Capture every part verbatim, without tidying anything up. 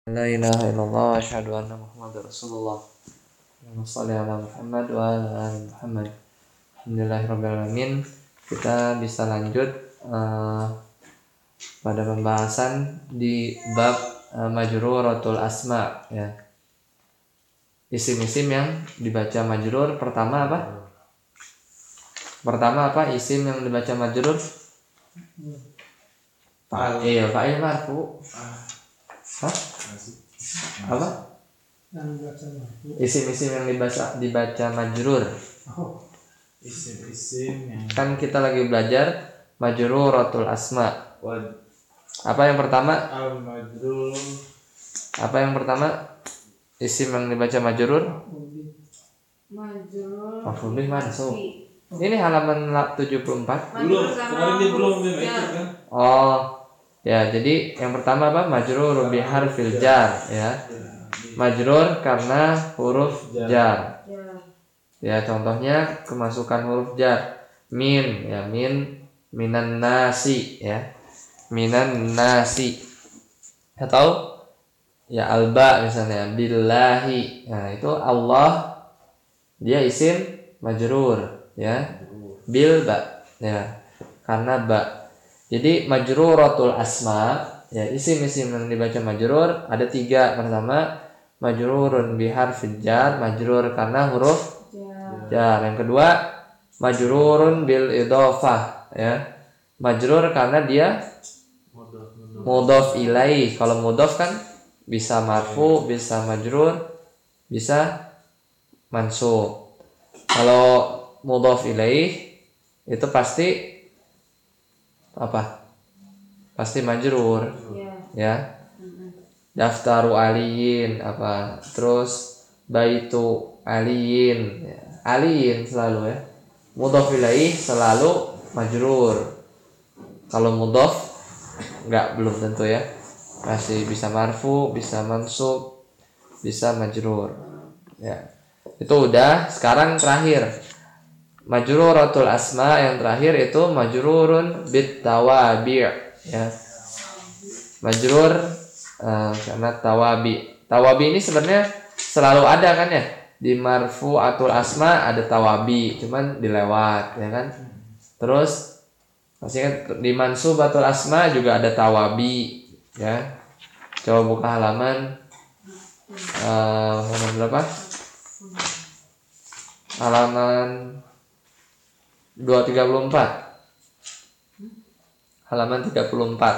La ilaha illallah asyhadu anna Muhammadar Rasulullah. Allahumma shalli ala Muhammad wa ala ali Muhammad. Alhamdulillahirabbil alamin. Kita bisa lanjut uh, pada pembahasan di bab uh, majruratul asma ya. Isim-isim yang dibaca majrur pertama apa? Pertama apa isim yang dibaca majrur? Fa'il, fa'il marfu. Hah? Apa? Isim-isim yang dibaca dibaca majrur. Oh, isim-isim yang Kan kita lagi belajar majruratul asma. wad Apa yang pertama? al-majrur Apa yang pertama? Isim yang dibaca majrur? Majrur Maf'ul bih mansub. Ini halaman tujuh puluh empat. belum, kemarin dia belum dia baca kan? Oh. Ya, jadi yang pertama apa? Majrur bi harfil jar ya. Majrur karena huruf jar. Ya. Ya, contohnya kemasukan huruf jar. Min ya, min minan nasi ya. Minan nasi. Atau ya alba misalnya billahi. Nah, itu Allah dia isim majrur ya. Bil ba ya. Karena ba. Jadi majruratul asma ya, isim-isim yang dibaca majrur ada tiga. Pertama majrurun bi harfil jar, majrur karena huruf Ya. jar. Yang kedua majrurun bil idhofah ya, majrur karena dia mudhof ilaih. Kalau mudhof kan bisa marfu, bisa majrur, bisa mansub. Kalau mudhof ilaih itu pasti apa? Pasti majrur Ya. ya. Daftaru aliyin apa? Terus baitu aliyin ya. Aliyin selalu ya. Mudhof ilaih selalu majrur. Kalau mudhof enggak, belum tentu ya. Masih bisa marfu, bisa mansub, bisa majrur. Ya. Itu udah. Sekarang terakhir. Majruratul asma yang terakhir itu majrurun bit tawabi' ya. Majrur uh, karena tawabi. Tawabi ini sebenarnya selalu ada kan ya. Di marfu'atul asma ada tawabi, cuman dilewat ya kan. Terus masih di mansubatul asma juga ada tawabi ya. Coba buka halaman uh, halaman berapa? Halaman dua ratus tiga puluh empat. Halaman tiga puluh empat.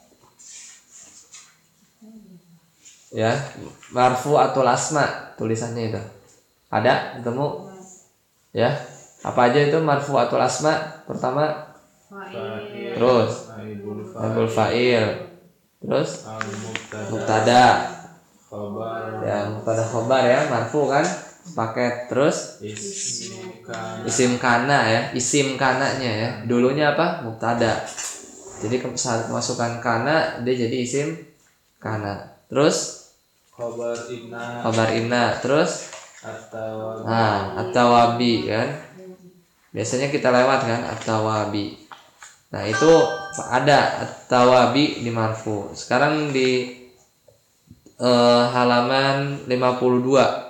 Ya, marfu'atul asma tulisannya itu. Ada? Ketemu? Ya. Apa aja itu marfu'atul asma? Pertama Fa'il. terus Naibul naibul fa'il. Terus al-mubtada mubtada. khabar Ya, mubtada khabar ya, marfu kan? Paket. Terus isim kan isim kana ya, isim kananya ya. Dulunya apa? Mubtada. Jadi saat masukkan kana dia jadi isim kana. Terus khabar inna khabar inna. Terus atau nah, at-tawabi kan. Biasanya kita lewat kan at-tawabi. Nah, itu ada at-tawabi di marfu. Sekarang di eh, halaman lima puluh dua.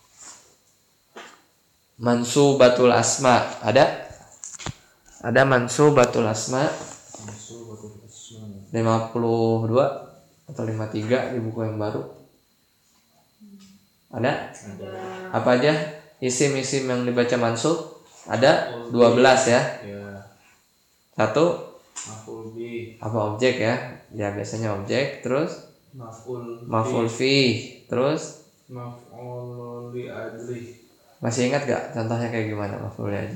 Mansubatul asma ada? Ada mansubatul asma mansubatul asma lima puluh dua atau lima puluh tiga di buku yang baru. Ada? ada Apa aja isim-isim yang dibaca mansub? Ada dua belas ya. ya Satu maf'ul bih apa? Objek ya. Ya biasanya objek. Terus maf'ul maf'ul fi. Terus maf'ul li ajli masih ingat gak contohnya kayak gimana maf'ul aja?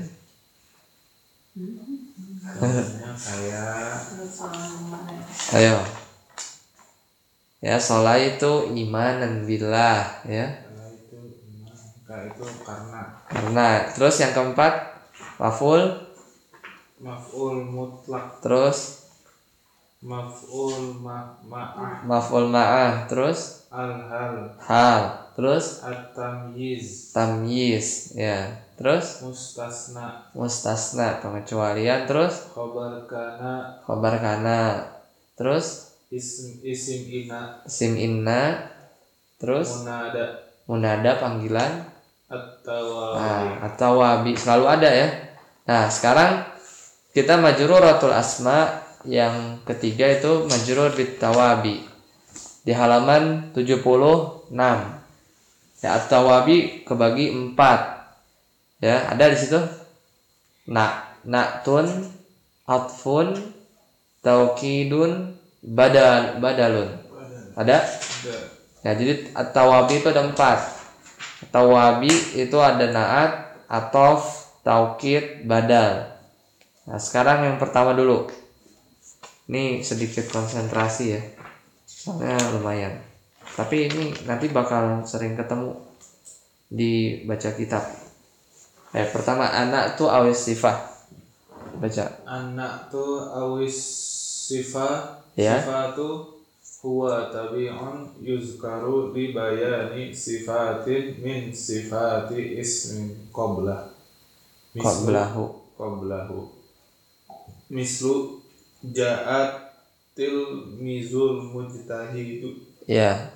contohnya kayak Ayo. Ya, sholat itu imanan billah ya. karena itu enggak itu karena Karena. Terus yang keempat maf'ul. maf'ul mutlak Terus maf'ul ma ma'ah maf'ul ma'ah. Terus al-hal hal. Terus at-tamyiz tamyiz ya. Terus mustasna mustasna pengecualian. Terus khabar kana khabar kana. Terus Isim isim ina. Isim inna. Terus Munada. munada panggilan. At-tawabi. Nah, atau wabi selalu ada ya. Nah, sekarang kita majruratul asma yang ketiga itu majrur bit tawabi. Di halaman tujuh puluh enam. Ya, at-tawabi kebagi empat. Ya, ada di situ. Na, na'tun, atfun, taukidun, badal, badalun. Ada? Ada. Ya, jadi at-tawabi itu ada empat. Tawabi itu ada na'at, atof, taukid, badal. Nah, sekarang yang pertama dulu. Ini sedikit konsentrasi ya. Soalnya lumayan. Tapi ini nanti bakal sering ketemu di baca kitab. Eh, pertama anak tuh awis sifah. Baca. Anak tu awis sifat. Ya. Sifatu huwa tabi'un yuzkaru li bayani sifatin min sifati ismin qablah. Mislu- Qablahu. Qablahu. Mislu ja'at tilmizul mujtahidu. Ya,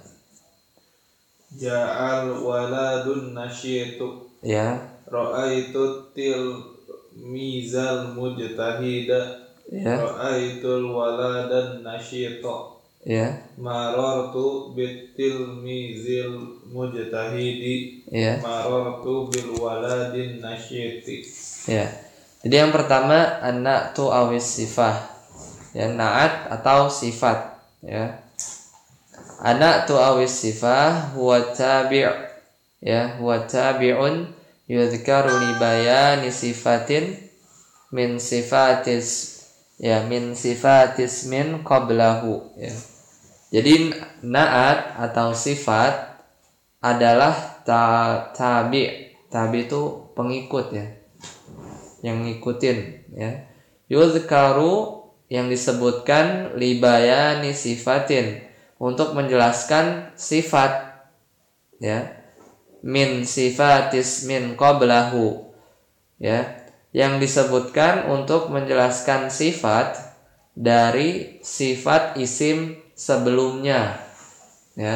Ja'al waladun nasyitu. ya, Ra'aitu tilmizal mujtahida. ya, Ra'aitul waladan nasyita. ya, Marartu bitilmizil mujtahidi. ya, Marartu bil waladin nasyiti. ya. Jadi yang pertama anak tuh awis sifah. Ya, naat atau sifat. Ya. Anak tu awis sifah huwa tabi', ya, huwa tabi'un yudhkaru li bayani sifatin min sifatis, ya, min sifatis min qablahu, ya. Jadi naat atau sifat adalah ta, tabi'. Tabi itu pengikut ya. Yang ngikutin ya. Yudhkaru yang disebutkan li bayani sifatin untuk menjelaskan sifat ya, min sifatis min qablahu ya, yang disebutkan untuk menjelaskan sifat dari sifat isim sebelumnya ya.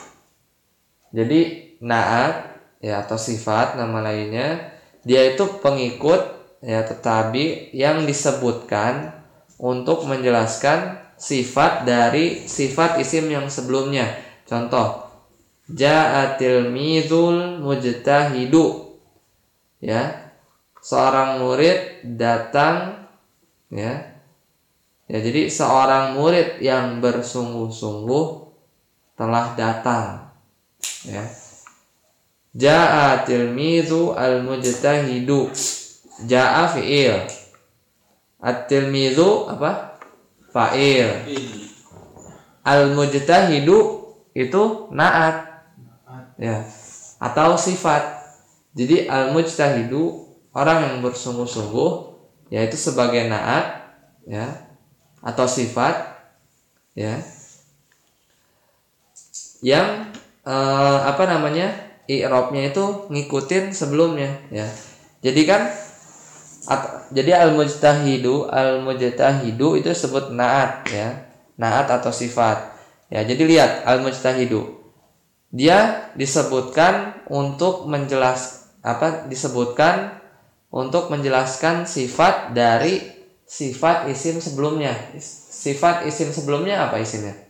Jadi naat ya atau sifat nama lainnya, dia itu pengikut ya, tetapi yang disebutkan untuk menjelaskan sifat dari sifat isim yang sebelumnya. Contoh, ja'atil mizul mujtahidu, ya, seorang murid datang ya. Ya, jadi seorang murid yang bersungguh-sungguh telah datang ya. Ja'atil mizu al mujtahidu. Ja'a fi'il. At-tilmizu apa? Fa'il. Al-mujtahidu itu naat. Ya. Atau sifat. Jadi al-mujtahidu orang yang bersungguh-sungguh yaitu sebagai naat ya atau sifat ya. Yang eh, apa namanya? I'rabnya itu ngikutin sebelumnya ya. Jadi kan At, jadi al-mujtahidu, al-mujtahidu itu disebut naat ya. Naat atau sifat. Ya, jadi lihat al-mujtahidu. Dia disebutkan untuk menjelas apa? Disebutkan untuk menjelaskan sifat dari sifat isim sebelumnya. Sifat isim sebelumnya apa isimnya?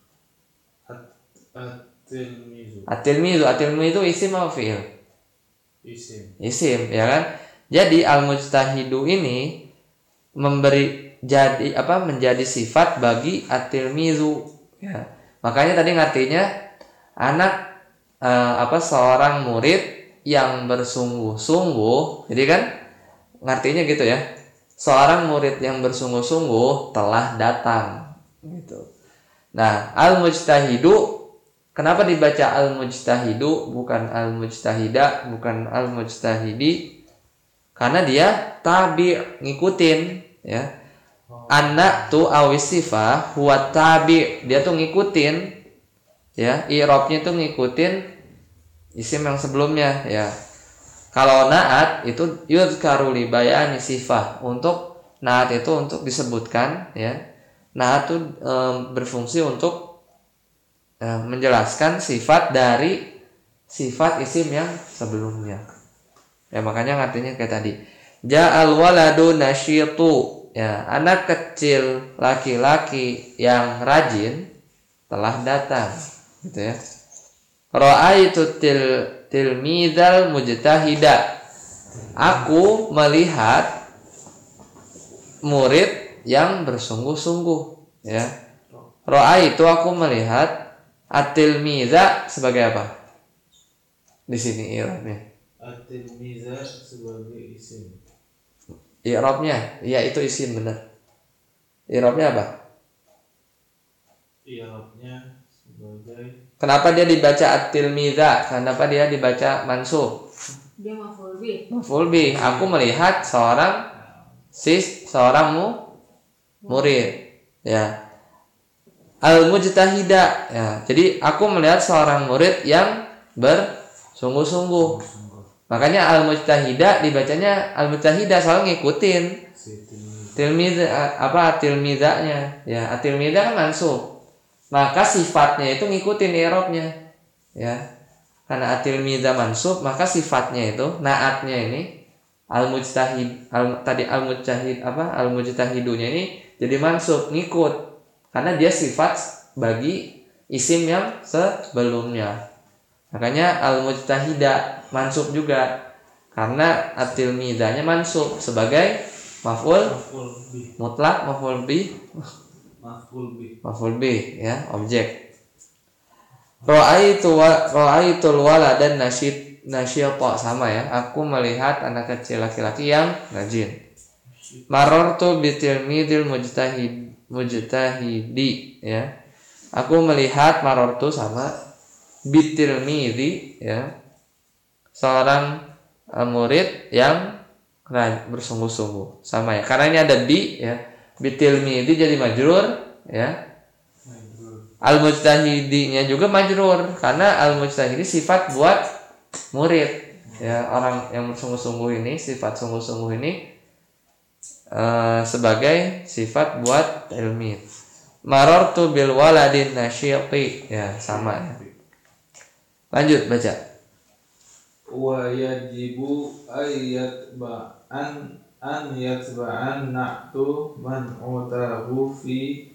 At-tilmizu. At-tilmizu, at-tilmizu isim apa fi'il? Isim. Isim, ya kan? Jadi al-mujtahidu ini memberi jadi apa menjadi sifat bagi at-tilmizu ya. Makanya tadi ngartinya anak eh, apa seorang murid yang bersungguh-sungguh. Jadi kan ngartinya gitu ya. Seorang murid yang bersungguh-sungguh telah datang gitu. Nah, al-mujtahidu kenapa dibaca al-mujtahidu bukan al-mujtahida, bukan al-mujtahidi? Karena dia tabi, ngikutin ya. Anak tuh awis sifah huwa tabi, dia tuh ngikutin ya, i'rabnya tuh ngikutin isim yang sebelumnya ya. Kalau naat itu yudhkaru li bayani sifah, untuk naat itu untuk disebutkan ya Naat itu e, berfungsi untuk e, menjelaskan sifat dari sifat isim yang sebelumnya. Ya makanya artinya kayak tadi. Ja'al waladu nasyitu. Ya, anak kecil laki-laki yang rajin telah datang, gitu ya. Ra'aitu til tilmizal mujtahida. Aku melihat murid yang bersungguh-sungguh, ya. Ra'aitu aku melihat at-tilmiza sebagai apa? Di sini i'rabnya. At-tilmiza sebagai isim. I'rabnya, ya itu isim benar. I'rabnya apa? I'rabnya sebagai Kenapa dia dibaca at-tilmiza? Kenapa dia dibaca mansub? Dia maf'ul bih. Maf'ul bih. Aku melihat seorang sis seorang mu, murid. Ya. Al-mujtahida. Ya. Jadi aku melihat seorang murid yang bersungguh-sungguh. Makanya al-mujtahida dibacanya al-mujtahida, soalnya ngikutin tilmiza apa tilmizanya. Ya, at-tilmiza kan mansub. Maka sifatnya itu ngikutin i'rabnya. Ya. Karena at-tilmiza mansub, maka sifatnya itu naatnya ini al-mujtahid al, tadi al-mujtahid apa al-mujtahidunya ini jadi mansub ngikut. Karena dia sifat bagi isim yang sebelumnya. Makanya al-mujtahida mansub juga karena at-tilmizanya mansub sebagai maf'ul maf'ul bih. mutlak, maf'ul bih, Maf'ul bih. maf'ul bih ya, objek. Ra'aitu wa ra'aitul waladan nasyid nasyita sama ya. Aku melihat anak kecil laki-laki yang rajin. Marartu bitilmidil mujtahid mujtahidi ya. Aku melihat marartu sama bitilmidi ya. Seorang uh, murid yang bersungguh-sungguh. Sama ya. Karena ini ada bi ya. Bitilmidi jadi majrur ya. Al-mujtahidinya juga majrur karena al-mujtahidi sifat buat murid ya, orang yang bersungguh-sungguh ini, sifat sungguh-sungguh ini uh, sebagai sifat buat ilmi. Marartu bil waladin nasyiti ya, sama ya. Lanjut baca. Wa yajibu ayat ba'an an yatba'an na'tu man utahu fi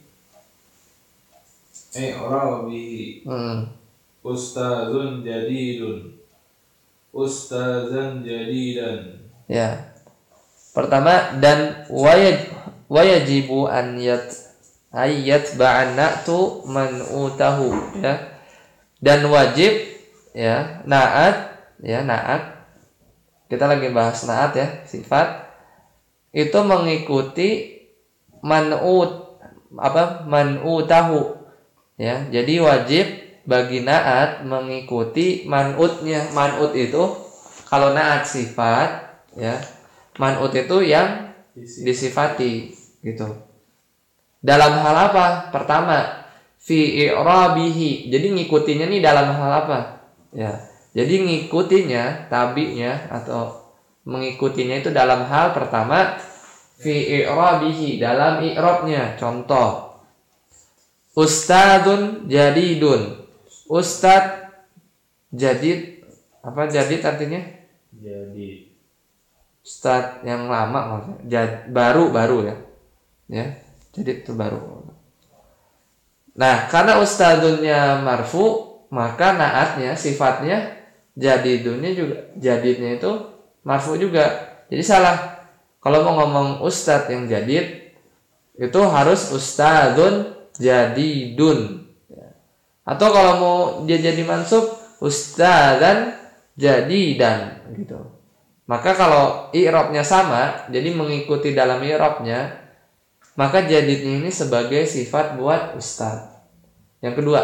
i'rabihi. Hmm. Ustazun jadidun. Ustazan jadidan. Ya. Pertama dan wayaj wayajibu an yat ayat ba'an na'tu man utahu ya. Dan wajib ya, naat ya, naat. Kita lagi bahas naat ya, sifat itu mengikuti man'ut apa man'utahu. Ya, jadi wajib bagi naat mengikuti man'utnya. Man'ut itu kalau naat sifat, ya, man'ut itu yang disifati, gitu. Dalam hal apa? Pertama, fi i'rabihi. Jadi ngikutinya nih dalam hal apa? Ya, jadi ngikutinya, tabinya atau mengikutinya itu dalam hal pertama fi i'rabihi, dalam i'rabnya. Contoh, Ustadun jadidun. Ustad jadid, apa jadid artinya? Jadi Ustad yang lama maksudnya. Jad, baru baru ya. Ya, jadid itu baru. Nah, karena ustadunnya marfu, maka naatnya sifatnya jadidunnya juga, jadidnya itu marfu juga. Jadi salah. Kalau mau ngomong ustad yang jadid itu harus ustadun jadidun. Atau kalau mau dia jadi mansub ustadzan jadidan gitu. Maka kalau i'rabnya sama, jadi mengikuti dalam i'rabnya, maka jadidnya ini sebagai sifat buat ustadz. Yang kedua,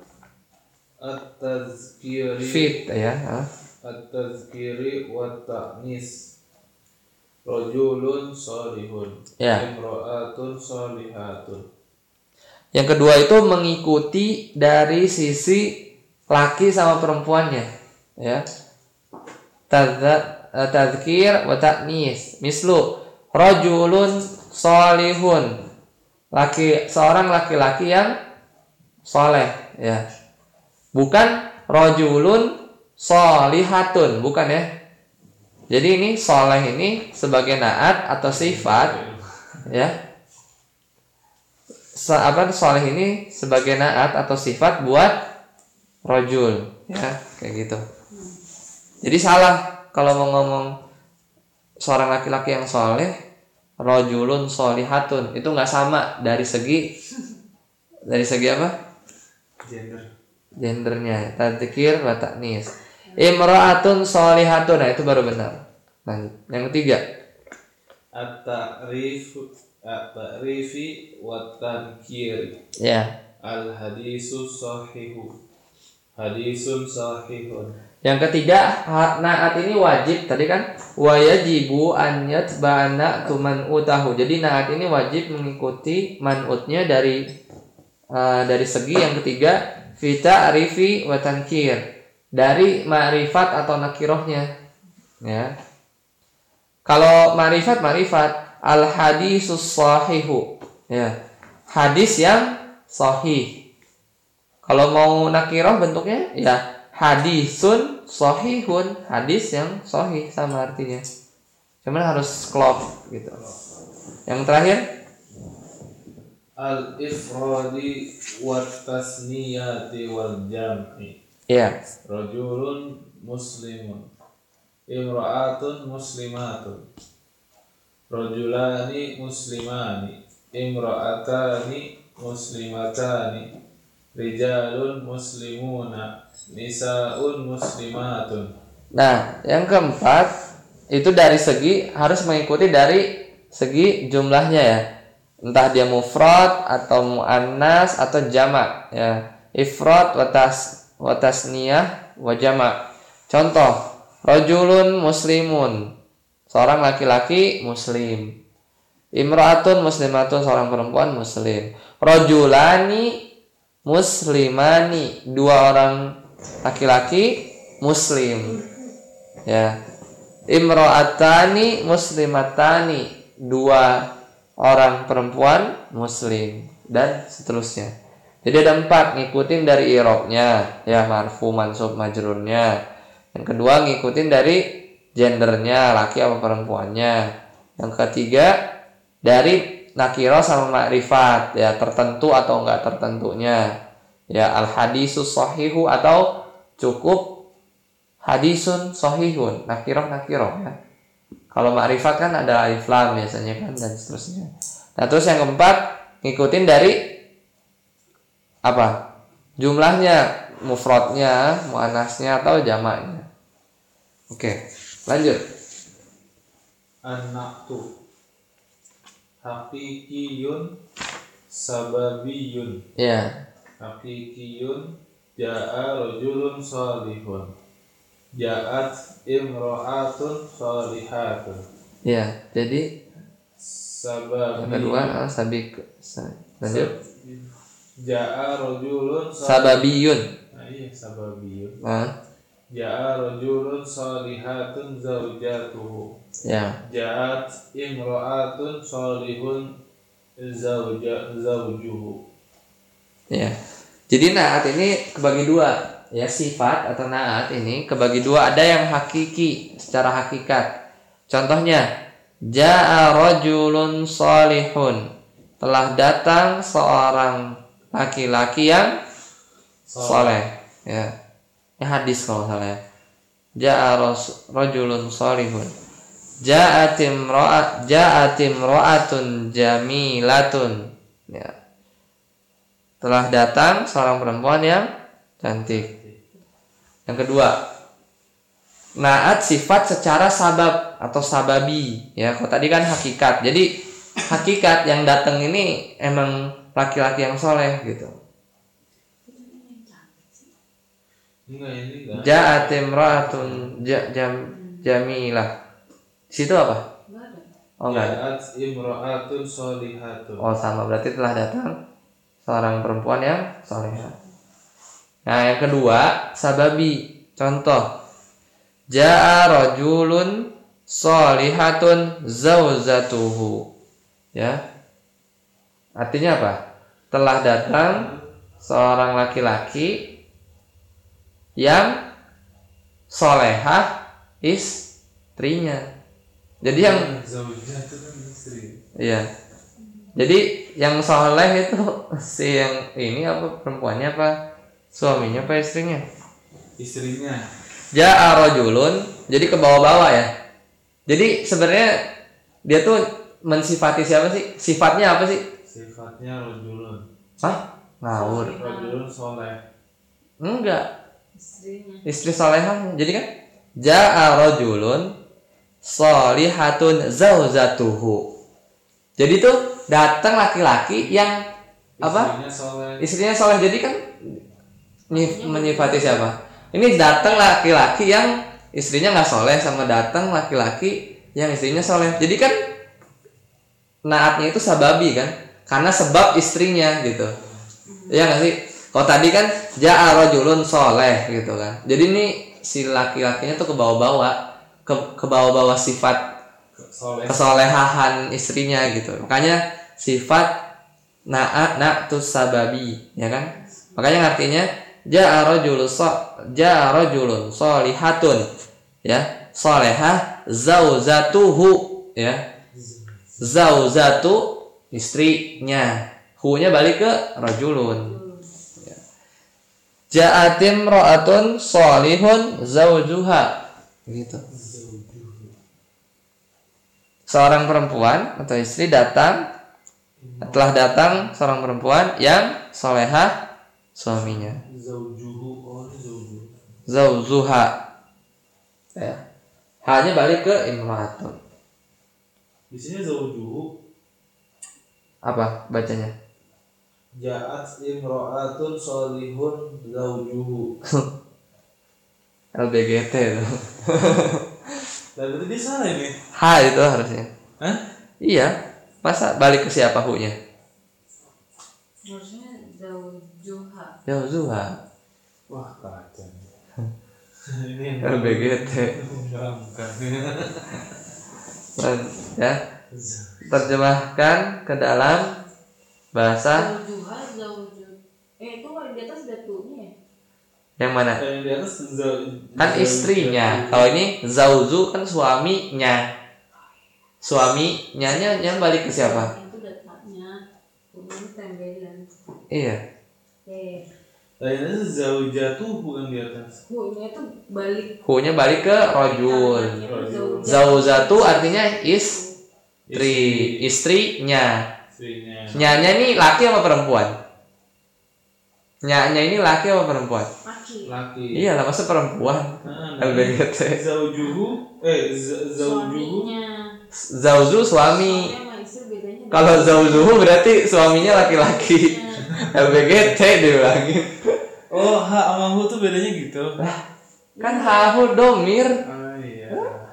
at-tazkiri fit ya. at-tazkiri wa ta'nis. Rajulun salihun. Ya. Imra'atun salihatun. Yang kedua itu mengikuti dari sisi laki sama perempuannya, ya. Tadzkir wa ta'nis. Mislu rajulun salihun. laki seorang laki-laki yang soleh, ya. Bukan rojulun solihatun, bukan ya. Jadi ini soleh ini sebagai naat atau sifat, ya. So, apa soleh ini sebagai naat atau sifat buat rojul, ya, kayak gitu. Jadi salah kalau mau ngomong seorang laki-laki yang soleh, rojulun solihatun, itu nggak sama dari segi dari segi apa? Gender. Gendernya, tadzkir wa ta'nis. Imra'atun solihatun, nah itu baru benar. Lanjut. Yang ketiga, At-ta'rif at-ta'rifi wa tankir. ya. Al-hadisu sahihu. Hadisun sahihun. Yang ketiga, naat ini wajib tadi kan, wa yajibu an yatba'ana tuman utahu. Jadi naat ini wajib mengikuti man'utnya dari uh, dari segi yang ketiga, fi ta'rifi wa tankir, dari ma'rifat atau nakirohnya, ya. Kalau ma'rifat ma'rifat al hadisus sahihu, ya, hadis yang sahih. Kalau mau nakiroh bentuknya, ya, hadisun sahihun, hadis yang sahih, sama artinya. Cuman harus klop gitu. Yang terakhir, Al-ifradi wa tasniyati wal jam'i. ya. Rajulun muslimun. Imra'atun muslimatun. Rajulani muslimani. Imra'atani muslimatani. Rijalun muslimuna. Nisa'un muslimatun. Nah, yang keempat itu dari segi harus mengikuti dari segi jumlahnya, ya. Entah dia mufrad atau muannas atau jamak, ya. Ifrad wa tas wa tasniyah wa jamak. Contoh, rajulun muslimun, seorang laki-laki muslim. Imra'atun muslimatun, seorang perempuan muslim. Rajulani muslimani, dua orang laki-laki muslim, ya. Imra'atani muslimatani, dua orang perempuan muslim, dan seterusnya. Jadi ada empat, ngikutin dari i'rabnya, ya, marfu, mansub, majrurnya. Yang kedua ngikutin dari gendernya, laki apa perempuannya. Yang ketiga dari nakiro sama makrifat, ya, tertentu atau enggak tertentunya, ya, al hadisus sahihu atau cukup hadisun sahihun, nakiro nakiro, ya. Kalau makrifat kan ada alif lam biasanya kan, dan seterusnya. Nah, terus yang keempat ngikutin dari apa? Jumlahnya, mufradnya, muannasnya atau jamaknya. Oke, lanjut. An-naqtu hakikiyun sababiyun. Ya. Hakikiyun ja'a rajulun salihun. Ja'at imra'atun salihatun. Ya, jadi Sababiyun. yang kedua ah, sabik. Lanjut. Ja'a rajulun Sababiyun. Nah, iya, sababiyun. Ah, Ja'a rajulun salihatun zaujatuhu. ya. Ja'at imra'atun salihun zauja zaujuhu. Ya. Jadi naat ini kebagi dua, ya, sifat atau naat ini kebagi dua, ada yang hakiki secara hakikat. Contohnya, ja'a rajulun salihun, telah datang seorang laki-laki yang soleh, ya. Ini hadis kalau salah, ya. Ja'a rajulun salihun. Ja'at imra'at ja'at imra'atun jamilatun, ya. Telah datang seorang perempuan yang cantik. Yang kedua, naat sifat secara sabab atau sababi, ya. Kalau tadi kan hakikat. Jadi hakikat yang datang ini emang laki-laki yang soleh gitu. Enggak, ini enggak. Ja'at imra'atun ja, jam, jamilah. Situ apa? Enggak ada. Oh, enggak ada. Ja'at imra'atun salihatun. Oh, sama, berarti telah datang seorang perempuan yang solehah. Nah, yang kedua, sababi. Contoh, ja'a rajulun sholihatun zauzatuhu, ya. Artinya apa? Telah datang seorang laki-laki yang solehah istrinya. Jadi yang Zaujah itu kan istri. iya. Jadi yang soleh itu si yang ini apa perempuannya apa suaminya apa istrinya? Istrinya. Ja'a rajulun, jadi ke bawah-bawah ya. Jadi sebenarnya dia tuh mensifati siapa sih? Sifatnya apa sih? Sifatnya rojulun. Hah? Ngawur. Rojulun soleh. Enggak. Istrinya. Istri solehah. Jadi kan ja'a rajulun sholihatun zauzatuhu. Jadi tuh datang laki-laki yang apa? Istrinya soleh. Istrinya soleh. Jadi kan nyif- menyifati siapa? Ini datang laki-laki yang istrinya nggak soleh sama datang laki-laki yang istrinya soleh. Jadi kan naatnya itu sababi kan, karena sebab istrinya gitu. Iya nggak sih? Kalau tadi kan ja'a rajulun soleh gitu kan. Jadi ini si laki-lakinya tuh ke bawah-bawah, ke ke bawah-bawah sifat Soleh. kesolehahan istrinya gitu. Makanya sifat naat na'tus sababi, ya kan? Makanya artinya ja'a rajulun so, ja'a rajulun sholihatun, ya, solehah zauzatuhu, ya. Zauzatu istrinya. Hu-nya balik ke rajulun. Ya. Ja'atim ra'atun sholihun zaujuha. Gitu. Seorang perempuan atau istri datang, telah datang seorang perempuan yang solehah suaminya. Zaujuhu. Oh, ini zaujuhu. Zauzuha. Ya. Hanya balik ke imra'atun. Di sini zaujuhu. Apa bacanya? Ja'at imra'atun solihun zaujuhu. L B G T itu. Nah, berarti dia salah ini. H itu harusnya. Hah? Iya. Masa balik ke siapa hu-nya? Harusnya zaujuha. Zauzuha. Wah, kacau. Ini L B G T. menyeramkan. Dan, ya. Terjemahkan ke dalam bahasa Zaujuha, zauju. Eh itu di atas ada tuh-nya ya? yang mana? Yang di atas zau- Kan zau- istrinya. Kalau ini zauzu kan suaminya. Suaminya nya yang balik ke siapa? Itu datanya. Kemudian tembelan. Iya. Eh, Nah, ini zaujatuh bukan di atas. hu-nya itu balik. Hu-nya balik ke rajul. Tangannya itu zauja. Zauzatu artinya istri, istrinya. Istrinya. Nyanya ini laki apa perempuan? Nyanya ini laki apa perempuan? Laki. Laki. Iya lah, masa perempuan? Nah, L B G T. Zaujuhu, eh za- zaujuhu. Suaminya. Zauzu suami. Suami sama istri bedanya. Kalau zauzuhu berarti suaminya laki-laki. L B G T diulangin. Oh, ha sama hu tuh bedanya gitu. Kan hahu domir. Oh iya.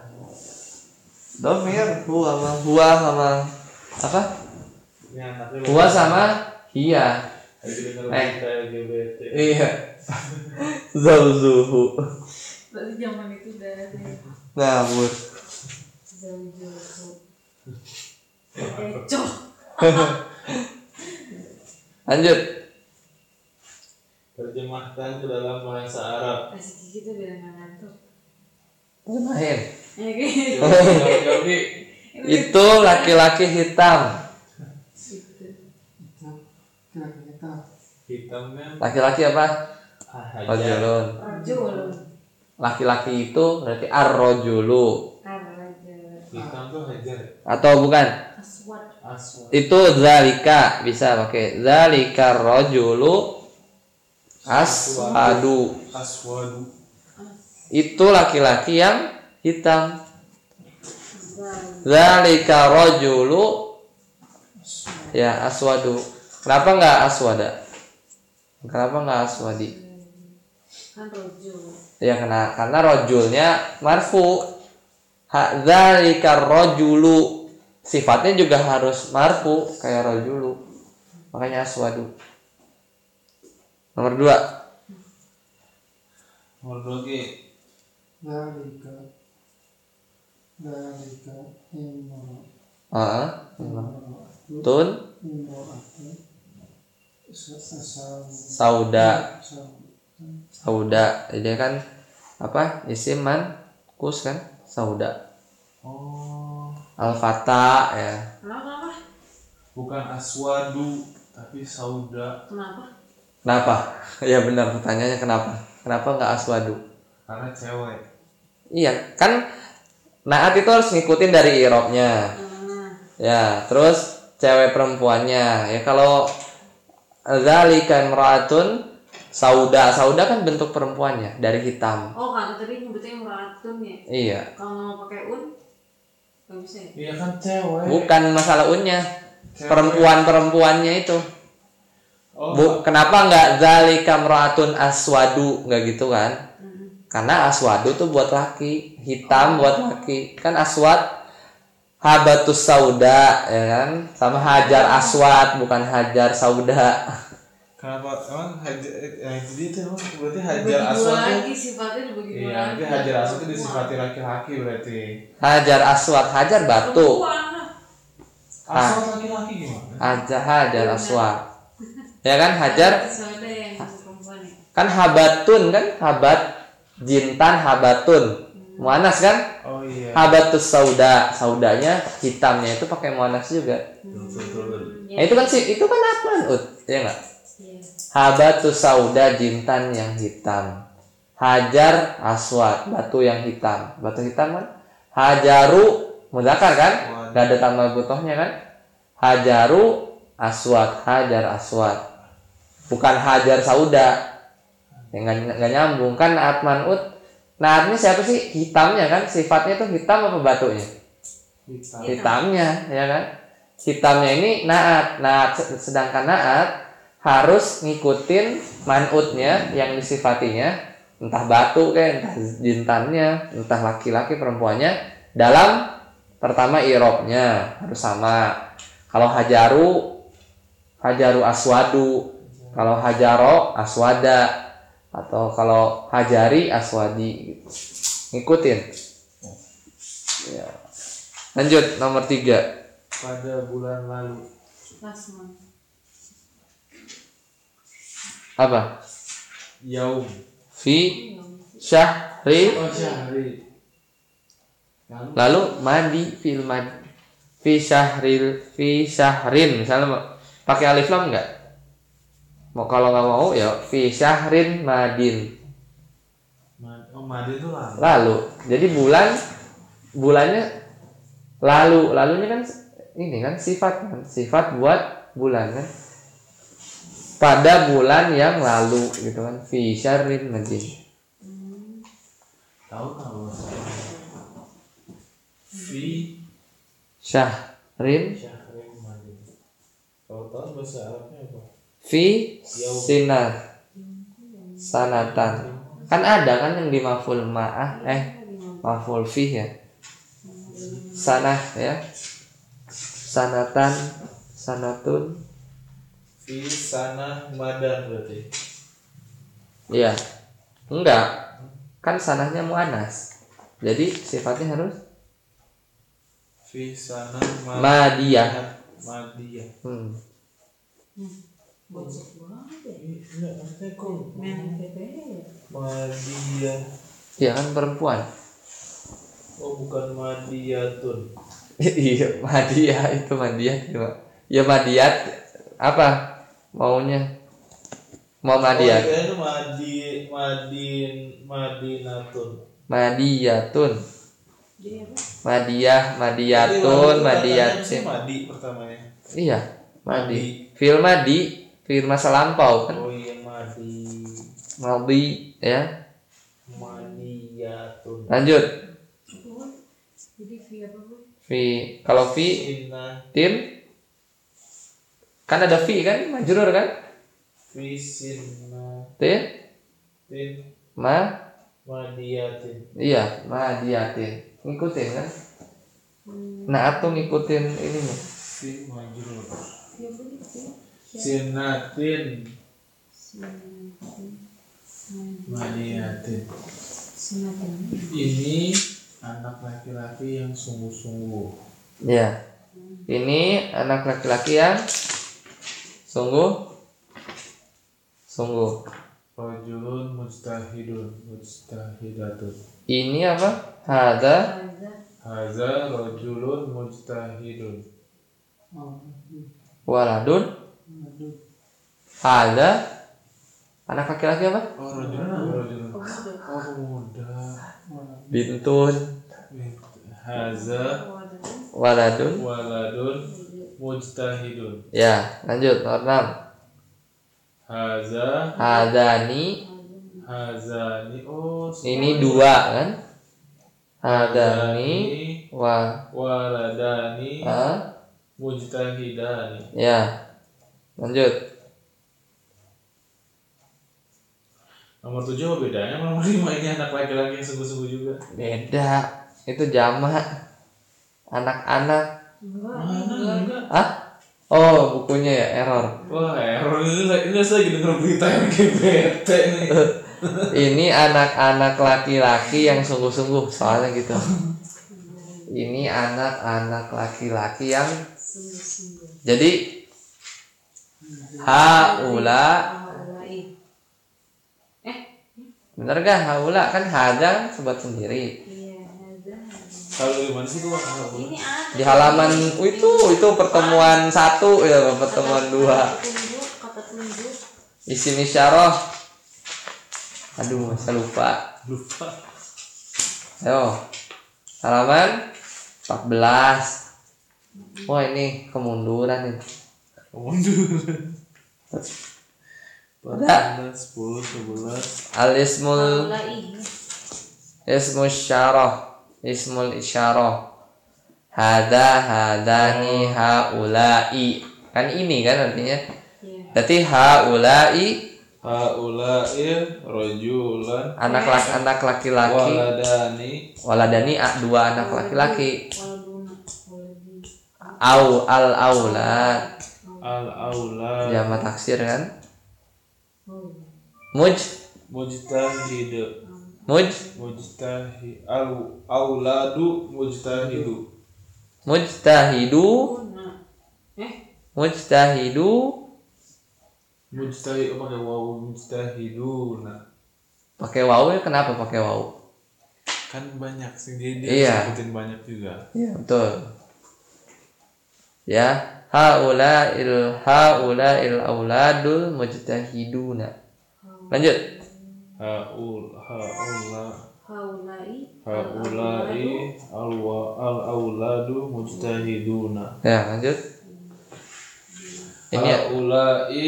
Domir hu sama huwa sama apa? Ini anaknya Huwa sama hiya. lagi denger Eh. berita L G B T. Iya. Zauzuhu. Berarti zaman itu udah ada Ngawur. zaujuhu. Ecoh. Lanjut. Terjemahkan ke dalam bahasa Arab. Kasih Kiki tuh bilang nggak ngantuk. Main. Eh kayak Jawab-jawab. Itu laki-laki hitam. gitu. Hitam kan. Laki-laki apa? Ah, hajar. Rajulun. Rajul. Laki-laki itu berarti ar-rajulu. Ar-rajul. Hitam tuh hajar. Atau bukan? Aswad. Aswad. Itu zalika, bisa pakai zalika rajulu aswadu. Aswadu. Itu laki-laki yang hitam. Zal. Zalika rajulu ya aswadu. Kenapa nggak aswada? Kenapa nggak aswadi? Kan rajul. Ya karena karena rojulnya marfu. Ha dzalika rajulu sifatnya juga harus marfu kayak rajulu. Makanya aswadu. Nomor dua. Nomor dua Ki. Dalika Dalika imro Heeh. Tun sauda. Sauda. Dia kan apa? Isim manqus kan? Sauda. Oh, Al-fata ya. Kenapa? bukan aswadu tapi sauda. Kenapa? Kenapa? Ya benar pertanyaannya kenapa? Kenapa nggak aswadu? Karena cewek. Iya, kan naat itu harus ngikutin dari irobnya. Hmm. Ya, terus cewek perempuannya. Ya kalau zalika imra'atun sauda. Sauda kan bentuk perempuannya dari hitam. Oh kan tadi nyebutnya meratun ya. Iya. Kalau mau pakai un nggak bisa ya? Iya kan cewek. Bukan masalah unnya. Cewek. Perempuan-perempuannya itu. Oh, Bu, kenapa nggak zalika imra'atun aswadu? Nggak gitu kan? Hmm. Karena aswadu tuh buat laki, hitam buat laki. Kan aswad habatus sauda ya kan? Sama hajar aswad bukan hajar sauda. kenapa emang hajar eh, jadi itu emang berarti hajar Dibagi dua aswad tuh. lagi sifatnya dibagi dua Iya, lagi. nanti hajar aswad itu disifati laki-laki berarti. Hajar aswad, hajar batu. Perempuan lah. Ah. Aswad laki-laki gimana? Hajar hajar aswad. Ya kan hajar Soalnya yang perempuan ya. kan habatun kan habat jintan habatun. Muanas kan? Oh iya. Habatus sauda. Saudanya hitamnya itu pakai muanas juga. Betul, betul, betul. Hmm, Nah, itu kan sih itu kan apaan ut? Ya enggak? Iya. Habatus sauda jintan yang hitam. Hajar aswad, batu yang hitam. Batu hitam kan? Hajaru mudzakkar kan? Gak ada tambah butohnya kan? Hajaru aswad, hajar aswad. Bukan hajar sauda. Ya nggak nyambung kan naat man'ut. Naatnya siapa sih? Hitamnya kan? Sifatnya tuh hitam apa batunya? Hitam. Hitamnya, ya kan? Hitamnya ini naat. Naat sedangkan naat harus ngikutin man'utnya yang disifatinya, entah batu kayak entah jintannya, entah laki-laki perempuannya dalam pertama irobnya harus sama. Kalau hajaru hajaru aswadu, kalau hajaro aswada, atau kalau hajari aswadi gitu. Ngikutin ya. Lanjut nomor tiga. Pada bulan lalu. Lasman. Apa? Yaum. Fi syahri. Oh syahri. Lalu Lalu madi fil madi fi syahril fi syahrin misalnya pakai alif lam enggak? Mau kalau nggak mau ya fi syahrin madin. Ma- oh madi itu lalu. Lalu. Jadi bulan bulannya lalu. Lalunya kan ini kan sifat kan? Sifat buat bulan kan? Pada bulan yang lalu gitu kan. Fi syahrin madin. Tahu tahu. Fi Syahrin syahrin madi. Kalau tahu bahasa Arabnya apa? fi sinah sanatan. Kan ada kan yang di maful ma'ah eh maful fi ya. Sanah ya. Sanatan sanatun. Fi sanah madan berarti. Iya. Enggak. Kan sanahnya muannas. Jadi sifatnya harus Fi sanah madiyah. Madiyah. Hmm. Bosok banget ya. Ini enggak maksudnya kok Main P P ya. Madiyah. Iya kan perempuan. Oh bukan madiyatun. Iya, madiyah itu madiyah coba. Ya madiyat apa maunya? Mau Oh, madiyat. itu madi madin madinatun. Madiyatun. Jadi apa? Madiyah, madiyatun, madiyatin. Madi pertamanya. Iya, madi. Madi. Fil madi, fil masa lampau kan. Oh iya madi Madi ya. madiyatun. Lanjut. Oh, jadi via apa bu? Fi kalau fi Inna tin kan ada fi kan majrur kan? fi sinna Tin tin ma madiyatin. iya madiyatin. Ngikutin kan? Hmm. Nah, atau ngikutin ini nih. Fi majrur. Via apa nih? Via. Sinnatin Sinatan. madiyatin. Sinatan. Ini anak laki-laki yang sungguh-sungguh. Ya. Ini anak laki-laki yang sungguh sungguh. Rajulun mujtahidun mujtahidatun. Ini apa? Hada Haza. Haza rajulun mujtahidun. waladun. Hada anak laki-laki apa? Oh rajulun apa rajulun? Pemuda. Oh pemuda. Bintun. Haza Waladun. waladun mujtahidun. Ya, lanjut nomor enam. Haza Hadani. hazani. Oh Ini dua kan? Hadani wa waladani ha? mujtahidani. Ya. Lanjut. Nomor tujuh apa bedanya sama nomor lima? Ini anak laki-laki yang sungguh-sungguh juga. Beda. Itu jamak. Anak-anak. Enggak. Mana enggak? Ah? Oh, bukunya ya error. Wah, error ini ini saya lagi denger berita yang G B T nih. Ini anak-anak laki-laki yang sungguh-sungguh, soalnya gitu. Ini anak-anak laki-laki yang Sungguh-sungguh. jadi haula, Haulai. Eh, bener gak haula kan hada sebut sendiri. iya, haza. Kalau di mana sih gua? Ini ada. Di halaman oh, itu itu pertemuan satu ya, pertemuan dua. Kata tunjuk, kata tunjuk. Isim isyarah. Aduh, saya lupa. Lupa. Ayo. Halaman empat belas. Wah, ini kemunduran ini. Mundur. Udah. sepuluh, sebelas. Al-ismul Haulai. ismul isyarah. Ismul isyarah. Hada, hadani, haulai. Kan ini kan artinya. Iya. Berarti haulai Haula'i rajulan anak laki anak laki-laki. waladani Waladani a- dua anak laki-laki. Waladuna. Waladi. Au al aulad. al-aulad Jamak taksir kan? Oh. Muj mujtahid muj mujtahid al auladu mujtahidu mujtahidu Una. Eh, mujtahidu mujtahid apa pakai wawu mujtahiduna pakai waw ya, kenapa pakai waw? kan banyak sih dia, dia Iya. sebutin banyak juga. Iya betul. Ya, haula il haula il auladul mujtahiduna. Lanjut. Haul haula haulai. haulai alwa al auladu mujtahiduna. Ya, lanjut. Ini Haulai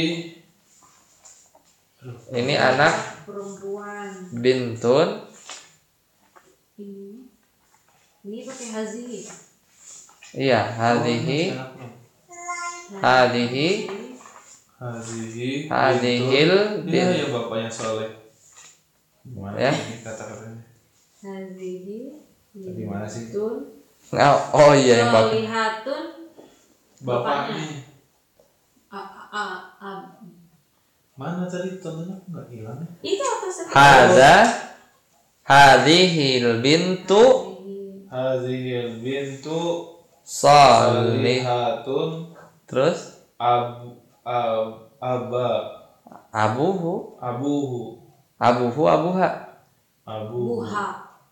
ini anak Perempuan. bintun. Ini. Ini pakai hazi. Iya, hadhihi hadhihi Hadhihi hadhil Dia bin. ya bapaknya Soleh. Gimana Ya. ini kata-katanya? Hazihi. Tadi mana sih? Tun. Oh, oh iya yang bapak. Solihatun. Bapaknya. A a a. Mana tadi tontonnya kok nggak hilang ya? Itu atas. Hada hadhil bintu Hadhil bintu salih. salihatun Terus ab ab aba abuhu abuhu abuhu abuha. abu Buha.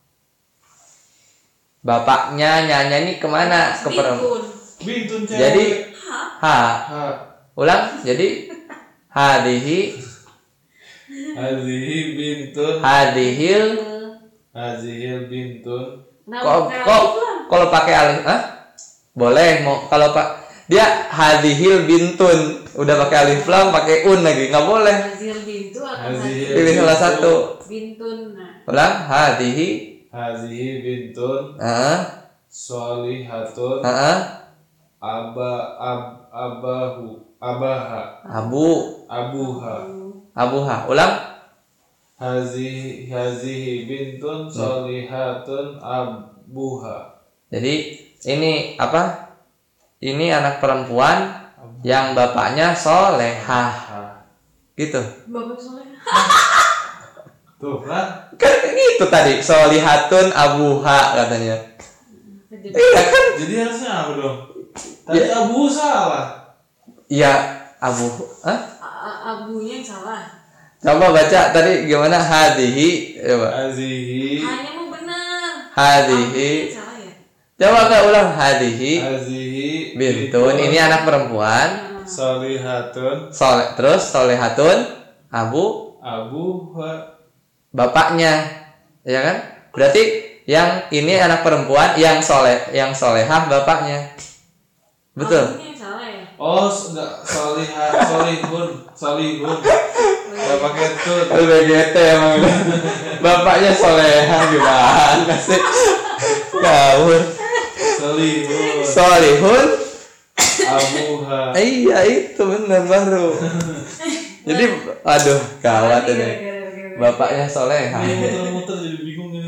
Bapaknya nyanya ini kemana? Ke perempuan. Bintun. bintun cewek. Jadi Ha. ha ha ulang jadi hadihi hadhihi bintun hadihil. hadhil bintun Kok kok kalau pakai alif ah boleh mau kalau pak dia hadihil bintun udah pakai alif lam pakai un lagi nggak boleh. Hazil bintu atau Hazil. hazil Pilih salah satu. bintun. Nah. Ulang hadihi hadhihi bintun ah salihatun ah aba ab abahu abaha abu abuha abuha. Ulang hazihi hazihi bintun solihatun abuha. jadi ini apa ini anak perempuan yang bapaknya solehah gitu Bapak soleh. Tuh kan kan itu tadi solihatun abuha katanya. Jadi Iya kan jadi harusnya apa dong? Tadi Abu salah. Iya, Abu. Hah? A- a- abunya yang salah. Coba baca tadi gimana? Hadihi. Coba. Azihi. Hanya mau benar. Hadihi. Abunya yang salah ya. Coba kak ulang. Hadihi. Azihi. Bintun. Ini anak perempuan. Solihatun. Soleh. Terus solehatun. Abu. Abu wa. Bapaknya. Ya kan? Berarti yang ini anak perempuan. Yang soleh. Yang solehah bapaknya. Betul. Abunya yang salah ya. Oh, enggak solihat, solihun, solihun. Enggak pakai tun. Udah gitu emang. Bapaknya solehah gimana sih? Ngawur. Solihun. Solihun. Abuha. Iya itu benar baru. Jadi aduh gawat ini. Bapaknya solehah. Ini muter-muter jadi bingung ini.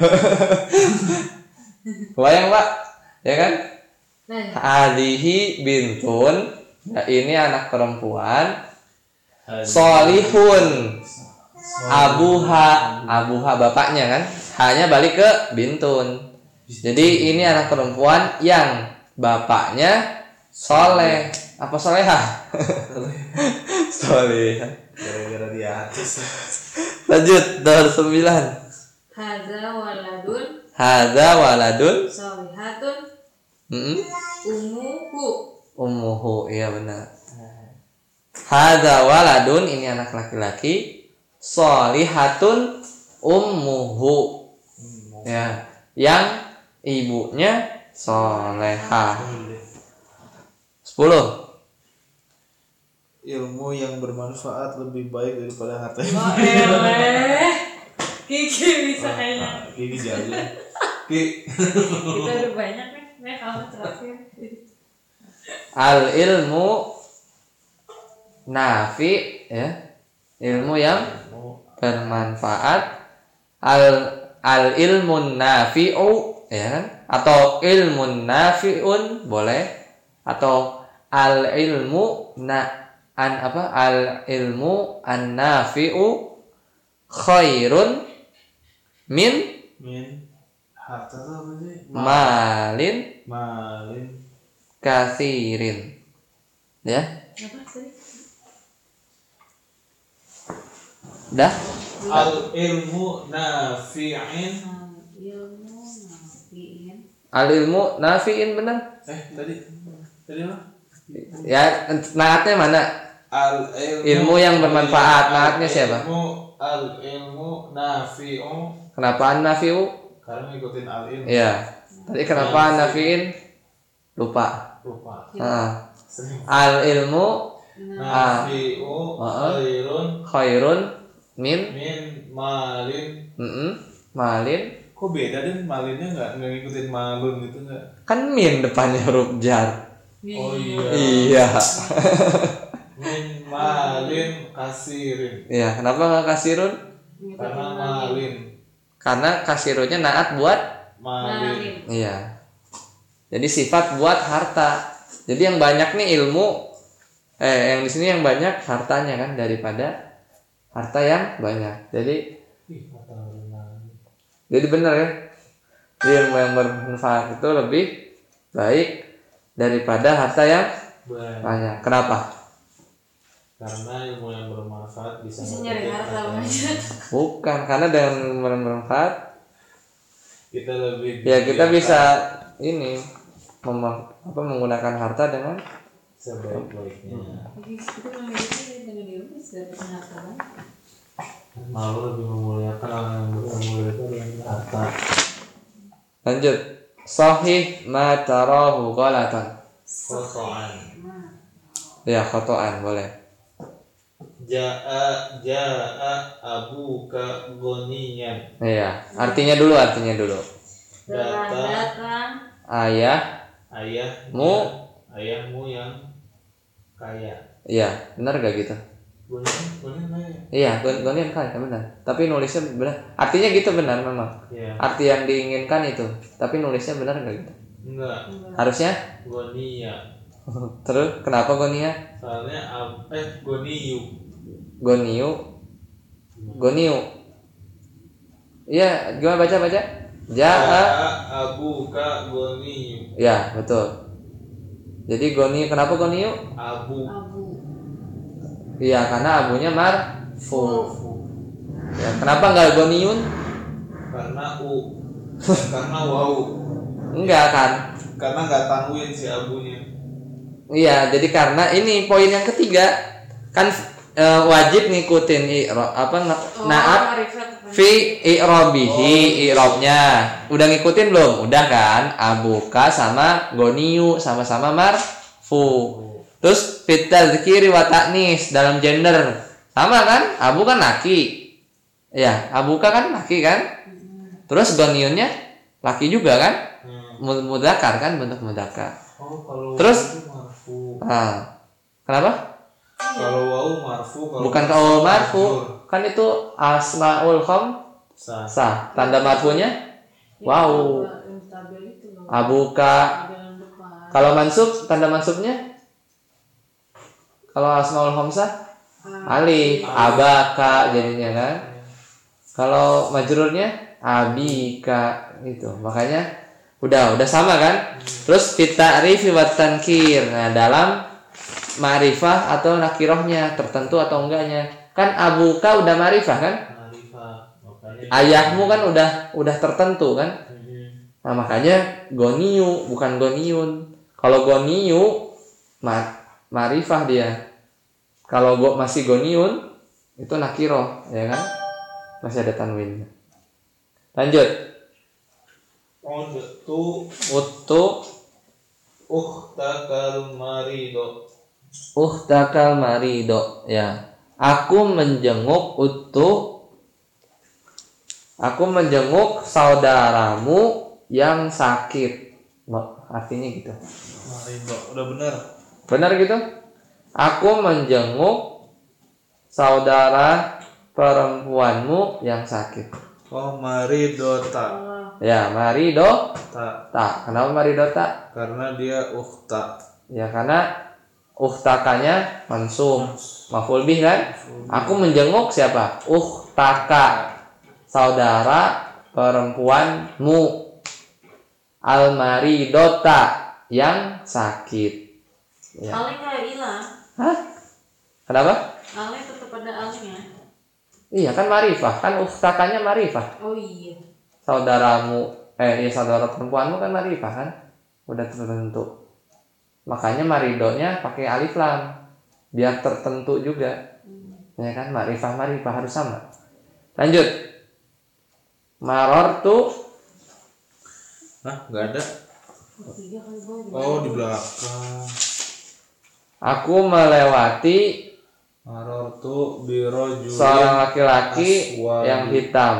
Bayang pak, ya kan? Nah, Hadihi bintun. Nah, ini anak perempuan. Solihun. Abuha, abuha bapaknya kan? Hanya balik ke bintun. Jadi ini anak perempuan yang bapaknya soleh. Apa solehah? Solehah. Gara-gara di atas. Lanjut nomor sembilan. hadza waladun Hadza waladun. solihatun Mm-mm. umuhu. Ummuhu, iya benar. Hadza waladun, ini anak laki-laki. Solihatun ummuhu. Ya, yang ibunya solehah. Sepuluh. Ilmu yang bermanfaat lebih baik daripada harta. Oh eleh. Kiki bisa kayaknya. Ini jago. Ki. Kita udah banyak nih. Nih kamu terakhir. Al ilmu nafi, ya, ilmu yang bermanfaat. Al al ilmun nafi'u, ya kan? Atau ilmun nafi'un boleh, atau al ilmu na an apa al ilmu an nafi'u khairun min Min harta tuh apa sih? malin Malin. kathirin, ya. Apa tadi? Dah. Al ilmu nafi'in. Nah, ilmu nafiin. Al ilmu nafi'in benar. Eh tadi tadi apa? Ya, naatnya mana? Al ilmu, Ilmu yang bermanfaat. Naatnya siapa? Ilmu, al ilmu nafi'u. Kenapa an nafi'u? Karena ngikutin al ilmu. Iya. Tadi kenapa an nafi'in? Lupa. Lupa. Ah. Sering. Al ilmu Nafi'u Ah. khairun khairun min min malin. mm malin. Kok beda deh malinnya nggak nggak ngikutin malun gitu nggak? Kan min depannya huruf jar. Oh iya. Iya. Min malin kasirin. Iya, kenapa nggak kasirun? Karena malin. Karena kasirunnya naat buat Malin. iya. Jadi sifat buat harta. Jadi yang banyak nih ilmu eh yang di sini yang banyak hartanya kan daripada harta yang banyak. Jadi Ih, kata malin. jadi benar ya. Ilmu yang bermanfaat itu lebih baik daripada harta yang Banyak. banyak. Kenapa? Karena ilmu yang bermanfaat bisa Bisa nyari ngedapetin harta harta. banyak. Bukan, karena dengan ilmu yang bermanfaat Kita lebih ya kita dimuliakan bisa ini mem- apa menggunakan harta dengan sebaik-baiknya. Jadi kita memiliki dengan ilmu bisa dapat harta banyak. Malu lebih memuliakan orang yang berilmu itu dengan harta. lanjut. Sahih ma tarahu ghalatan. Khotoan. Ya, khotoan boleh. Ja'a ja'a abuka goniyan. Iya, artinya dulu, artinya dulu. Telah Datang datang Ayah, ayahmu Mu. ayahmu yang kaya. iya, benar gak gitu? Goniyan, goniyan kaya. Iya, gon- gonian kaya benar. Tapi nulisnya benar. Artinya gitu benar memang. Iya. Arti yang diinginkan itu. Tapi nulisnya benar gak gitu? Enggak. Harusnya. Goniya. Terus kenapa gonia? Soalnya ab, eh goniyu. Goniu. Goniu. Iya, gimana baca baca? Ja'a. Ja'a abuka goniyu. Ya, betul. Jadi goni, kenapa goniu? Abu. Abu. Iya, karena abunya marfu. Abu. Ya, kenapa nggak goniun? Karena u. Karena wau. Enggak kan? Karena nggak tanwin si abunya. Iya, jadi karena ini poin yang ketiga kan e, wajib ngikutin i'rab apa na, Oh, naat marifat. fi i'rabihi i'rabnya. Udah ngikutin belum? Udah kan? Abuka sama goniu sama-sama marfu. Terus fit tadzkiri wa ta'nis dalam gender. Sama kan? Abu kan laki. Ya, abuka kan laki kan? Terus goniunnya laki juga kan? Hmm. Mudzakkar kan, bentuk mudzakkar. Oh, kalau Terus? wau itu marfu. Nah, kenapa? Kalau wau marfu, kalau Bukan kalau marfu, majrur. kan itu asmaul Sah. khamsah. Tanda marfunya Yang wow. tabel- yang tabel itu loh. Abuka. Tabel depan. Kalau mansub, tanda mansubnya? Kalau asmaul khamsah Ah, alif, abaka jadinya kan. Kalau majrurnya abika gitu. Makanya udah udah sama kan? Terus fit ta'rifi wat tankir. Nah, dalam ma'rifah atau nakirohnya tertentu atau enggaknya. Kan abuka udah ma'rifah kan? Marifah. Makanya Ayahmu kan udah udah tertentu kan? Hmm. Nah, makanya goniu bukan goniun. Kalau goniu ma ma'rifah dia. Kalau go masih goniun itu nakiroh, ya kan? Masih ada tanwin. Lanjut. Udtu Utu uhtakal marido. uhtakal marido, ya. Aku menjenguk utu. Aku menjenguk saudaramu yang sakit. Artinya gitu. Marido, udah benar. Benar gitu? Aku menjenguk saudara perempuanmu yang sakit. Oh, maridota. Ya, marido Tak. tak. Kenapa marido tak? Karena dia ukhta. Ya karena uhtakanya mansub, maf'ul bih kan? Aku menjenguk siapa? Uhtaka, saudara perempuanmu. Al-maridota, yang sakit. Ya. Ale nggak hilang. Hah? Kenapa? Ale tetap ada alnya. Iya kan marifah, kan uhtakanya marifah. Oh iya. Saudaramu, eh ya saudara perempuanmu kan marifah kan? Udah tertentu. Makanya maridonya pakai alif lam biar tertentu juga. Ya kan, marifah marifah harus sama. Lanjut. Marortu. Hah, nggak ada. Tiga kali gua. Oh, di belakang. Aku melewati Marortu birojulin seorang laki-laki aswadi. yang hitam.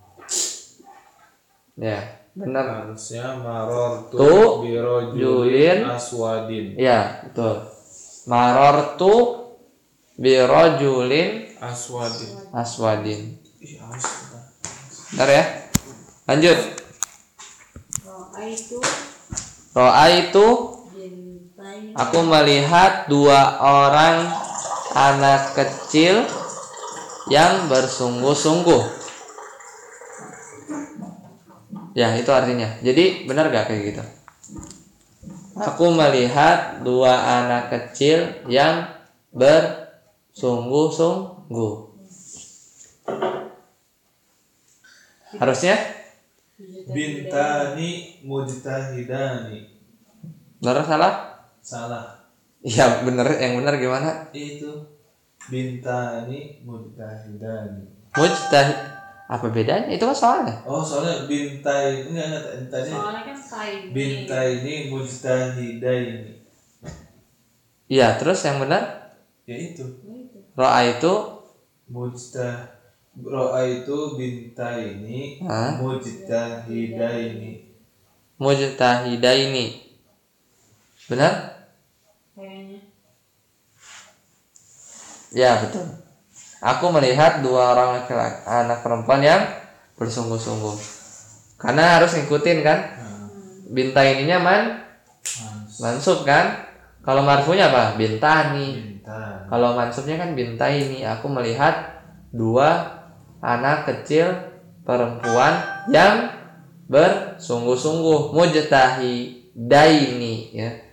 Ya, benar. Harusnya marortu Tu birojulin julin. aswadin. Ya, betul. Marortu birojulin Aswadin. aswadin. Ih, aswadin. Benar ya? Lanjut. Roa itu Roa itu jentai. aku melihat dua orang anak kecil yang bersungguh-sungguh. Ya, itu artinya. Jadi benar gak kayak gitu? Aku melihat dua anak kecil yang bersungguh-sungguh. Harusnya Bintani mujtahidani. benar salah? Salah. Iya, benar. Yang benar gimana? Itu bintani mujtahidani. Mujtahid. Apa bedanya? Itu kan soalnya. Oh, soalnya bintai enggak enggak tadi Soalnya kan sai. bintai ini mujtahidaini. Iya, terus yang benar? Ya itu. Ro'a itu Mujtah ro'a itu bintaini Hah? mujtahidaini. mujtahidaini. Benar? Kayaknya. Ya, betul. Aku melihat dua orang laki-laki, anak perempuan yang bersungguh-sungguh. Karena harus ngikutin kan? Bintaininya man Mans. mansub kan? Kalau marfunya apa? Bintani. Bintan. Kalau mansubnya kan bintaini. Aku melihat dua anak kecil perempuan yang bersungguh-sungguh. Mujtahidaini ya.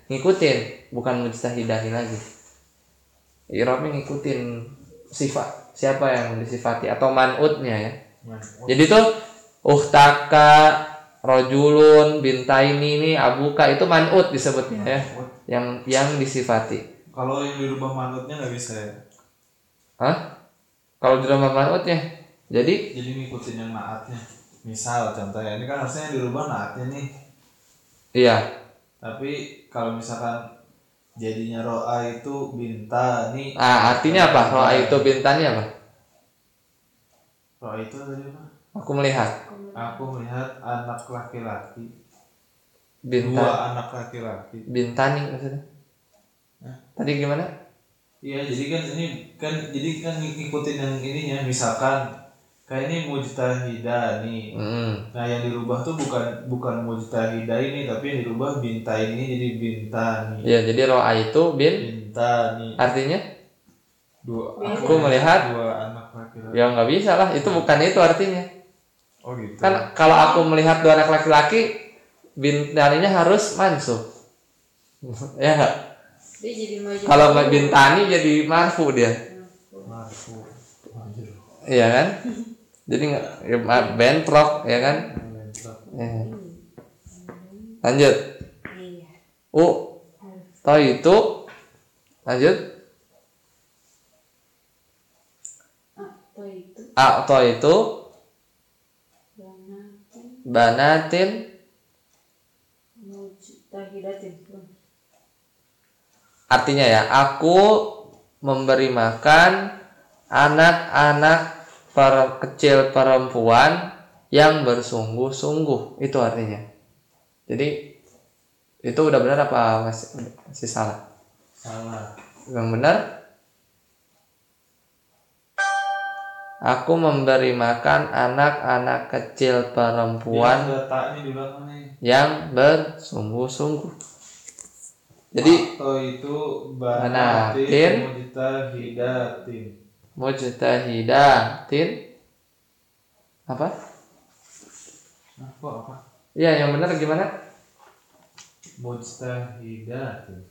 ngikutin, bukan mujtahidatin lagi. I'rabnya ngikutin sifat siapa yang disifati atau man'utnya ya. Jadi tuh uhtaka, rojulun, bintaini ini abuka itu man'ut disebutnya ya, yang yang disifati. Kalau yang dirubah manutnya nggak bisa ya? Hah? Kalau dirubah man'utnya, jadi Jadi ngikutin yang naatnya. Misal contohnya ini kan harusnya yang dirubah naatnya nih. iya. Tapi kalau misalkan jadinya ro'a itu binta nih. Ah, artinya apa? Ro'a itu bintanya apa? Ro'a itu tadi apa? Aku melihat Aku melihat anak laki-laki. Dua bintan, anak laki-laki. bintani maksudnya. Hah? Tadi gimana? Iya, jadi kan ini kan jadi kan ngikutin yang ininya. Misalkan kayak ini mujtahidah nih. Hmm. Nah, yang dirubah tuh bukan bukan mujtahidah ini, tapi yang dirubah binta ini jadi bintani. Ya, jadi ro'a itu bin Bintani. artinya Dua aku melihat dua anak laki-laki. ya nggak bisa lah, itu bukan itu artinya. Oh gitu. Kan kalau aku melihat dua anak laki-laki, bintaninya harus mansub. Ya nggak? Dia jadi maju. Kalau bintani jadi marfu dia. Marfu. Anjir. Iya kan? Jadi nggak ya, bentrok ya kan? Ya. Lanjut. Iya. U toh itu lanjut. Atau itu A toh itu banatin banatin mujtahidatin. artinya ya, aku memberi makan anak-anak per, kecil perempuan yang bersungguh-sungguh, itu artinya. Jadi itu udah benar apa masih, masih salah? Salah. Yang benar, aku memberi makan anak-anak kecil perempuan Yang letaknya di belakang nih. yang bersungguh-sungguh. Jadi atau itu banatin banatin mujtahidatin. mujtahidatin apa? Apa apa? Iya, yang benar gimana? Mujtahidatin.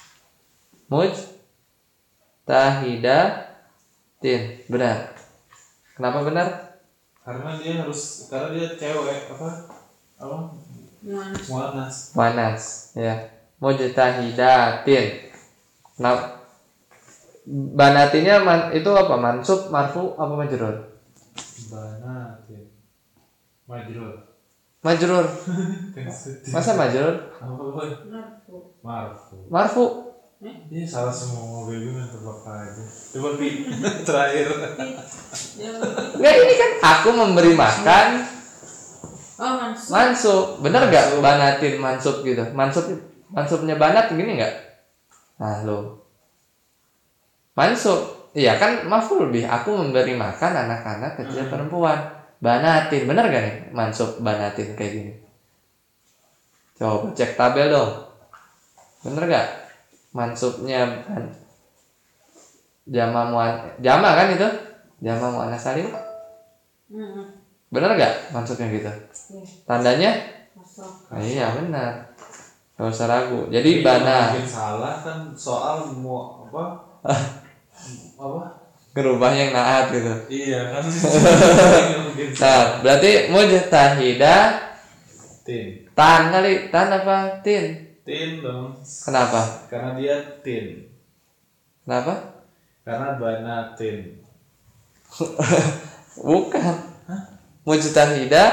Mujtahidatin, benar. Kenapa benar? Karena dia harus karena dia cewek apa? Apa? Nuans. Muannas. Manas, ya. Mujtahidatin. Nah, banatinya man, itu apa? Mansub, marfu, apa majrur? Banatin. Majrur. Majrur. Masa majrur? Apa boy? Marfu. Marfu. Marfu. Ini salah semua mobil gue tebak aja. Coba pi terakhir. Enggak, ini kan aku memberi makan Oh, mansub. mansub. Bener gak Mansub. banatin mansub gitu? Mansub mansubnya banat gini nggak? Nah lo mansub, iya kan maf'ul bih. Aku memberi makan anak-anak kecil perempuan. Banatin, bener gak nih mansub banatin kayak gini? Coba cek tabel dong. Bener gak? Mansubnya ban jama muan jama kan itu? Jama muannas salim. Hmm. Bener gak mansubnya gitu? Iya. Tandanya? Masuk. Ah, iya benar. Gak usah ragu. Jadi bana Mungkin salah kan soal mau apa? Apa? ngerubah yang naat gitu. Iya kan. Mungkin Nah, berarti mujtahidah tin. tan kali, tan apa tin? Tin dong. Kenapa? Karena dia tin. Kenapa? Karena banatin. Bukan. Mujtahidah.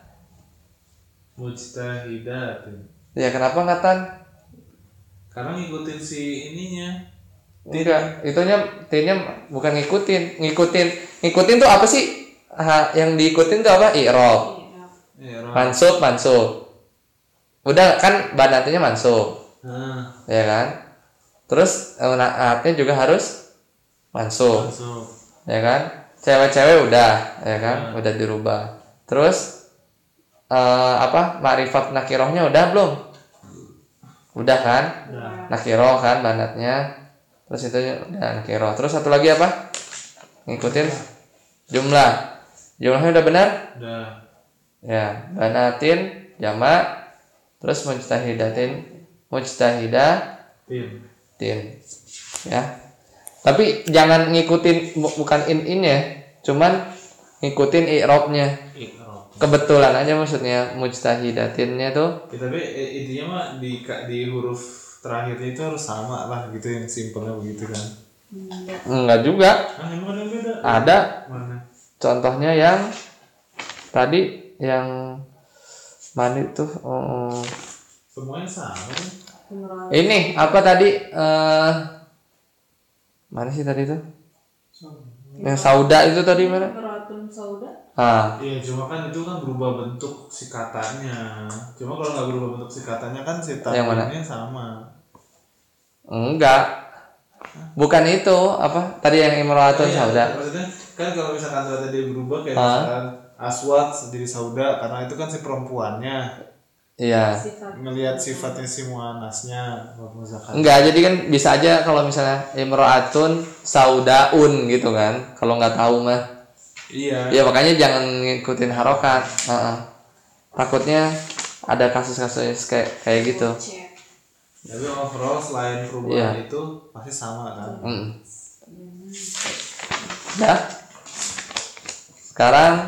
Mujtahidatin. Ya kenapa nggak tan? Karena ngikutin si ininya. Enggak, itunya tinnya bukan ngikutin, ngikutin, ngikutin tuh apa sih? Ah, yang diikutin tuh apa? I'rab. Iya. Iya, Mansub, mansub. Udah kan banatnya mansub. Nah, Ya kan? Terus eh, naatnya juga harus mansub. masuk. Ya kan? Cewek-cewek udah, ya kan? Udah dirubah. Terus eh, apa? Ma'rifat nakirohnya udah belum? Udah kan? Udah. Nakiroh kan banatnya. Terus itu udah nakiroh. Terus satu lagi apa? Ngikutin jumlah. Jumlahnya udah benar? Udah. Ya, banatin jamak, terus mujtahidatin mujtahidatin Tim. ya. Tapi jangan ngikutin bu- bukan in-in ya, cuman ngikutin i'rabnya. Iqra. Kebetulan aja maksudnya mujtahidatinnya tuh. Ya, tapi eh, intinya mah di ka- di huruf terakhirnya itu harus sama lah gitu, yang simpelnya begitu kan. Enggak. Enggak juga. Ah, emang ada yang beda? Ada Mana? contohnya yang tadi yang mana itu? Oh, Semuanya sama kan? Imra'atun. ini apa tadi? Eh mana sih tadi tuh? Yang sauda itu tadi mana? Imra'atun sauda. Ah, Iya, cuma kan itu kan berubah bentuk si katanya. Cuma kalau nggak berubah bentuk si katanya kan si Yang mana? tangannya sama. enggak. Bukan itu apa? Tadi yang imro'atun Iya, sauda. maksudnya kan kalau misalkan tadi berubah kayak Ah. misalkan Aswad jadi sauda, karena itu kan si perempuannya Iya. Sifat. ngelihat sifatnya si muannasnya misalkan. Enggak, jadi kan bisa aja kalau misalnya imro'atun saudaun gitu kan. Kalau nggak tahu mah. Iya. Ya makanya jangan ngikutin harokat. Heeh. Takutnya ada kasus-kasus kayak kayak gitu. Cek. Tapi overall selain perubahan Iya. itu pasti sama kan. Mm. Dah. Sekarang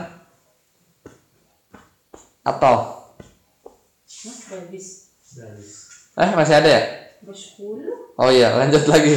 atau Hah, habis. Dari eh masih ada ya? Berspuluh. Oh iya, lanjut lagi.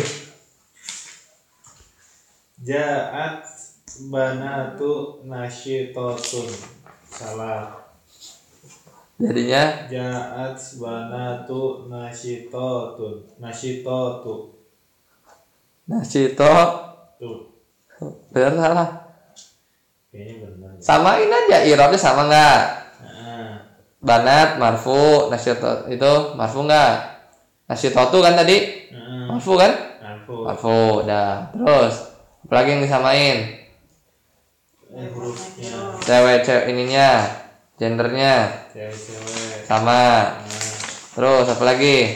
Ja'at banatu nasyitatun. Salah. Jadinya Ja'at banatu nasyitatun. Nasyitatu. nasito Tuh. benar salah. Kayaknya benar. Samain aja irobnya sama nggak? Nah, Banat marfu, nasito itu marfu nggak? Nasitotu kan tadi nah, marfu kan? aku Marfu, dah. Terus apalagi yang disamain? eh, hurufnya Cewek cewek ininya, gendernya cewek-cewek. sama. Nah, Terus apa lagi?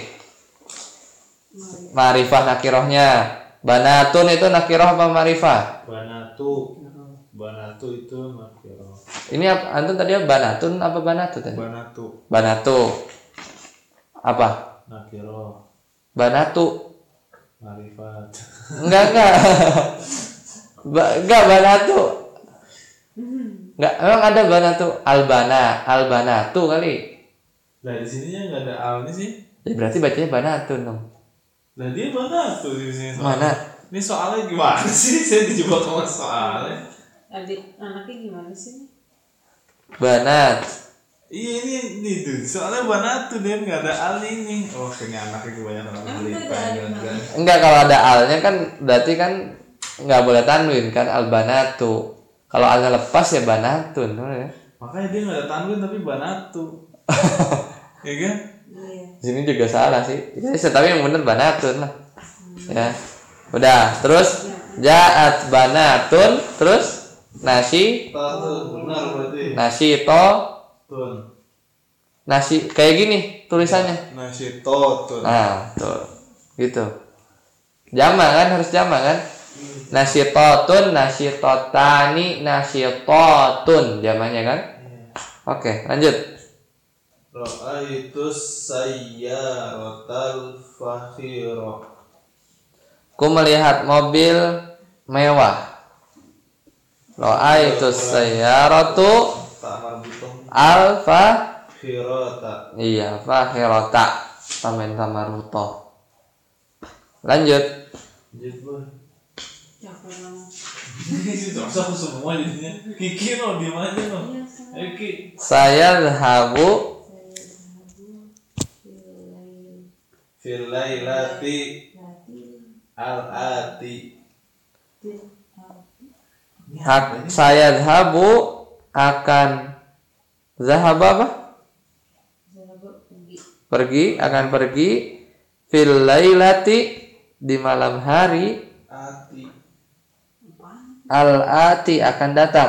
Marifah nakirohnya. Banatun itu nakiroh apa marifah? banatu. Banatu itu nakiro. Ini apa? Antum tadi apa? Banatun apa banatu tadi? Banatu Banatu. Apa? nakiro. Banatu. Marifat. Enggak enggak. Ba- enggak banatu. Enggak, emang ada banatu. Albana, albanatu kali. Nah di sininya nggak ada alnya sih. Ya berarti bacanya banatun dong. Nah dia banatu di sini. soalnya. Mana? Ini soalnya gimana sih? Saya dijebak sama soalnya. Adik anaknya gimana sih nih? Banat. Iya ini ini tuh soalnya banatu dia nggak ada al ini. Oh kayaknya anaknya kebanyakan orang Emang beli itu ada al di kan. Enggak, kalau ada alnya kan berarti kan nggak boleh tanwin kan albanatu. Kalau alnya lepas ya banatun. Ya. Makanya dia nggak ada tanwin tapi banatu. Ya kan? Iya. Di sini juga salah sih. Ya, tapi yang bener banatun lah. Ya. Udah, terus jaat banatun, terus nasi Tuh benar berarti. nasi to Tun. nasi kayak gini tulisannya. Nasi totun. Nah, tuh. Gitu. Jama kan harus jama kan? Nasi totun, nasi totani, nasi totun jamanya kan? Oke, lanjut. Ra'aitu sayyaratal fakhira. Ku melihat mobil mewah. Ra'aitu sayyaratu Tak marbutum alfa khirata. iya fakhirata tamen tamaruto. Lanjut. Jadi boy. Cakep banget. Ini dosa semua jadinya. Kiki no di mana no? Iya, sama. Eh Ki. Saya dhahabu Fil lailati al-ati. hak saya dhahabu akan zahab apa? Pergi, akan pergi fil lailati di malam hari Ati. al-ati akan datang.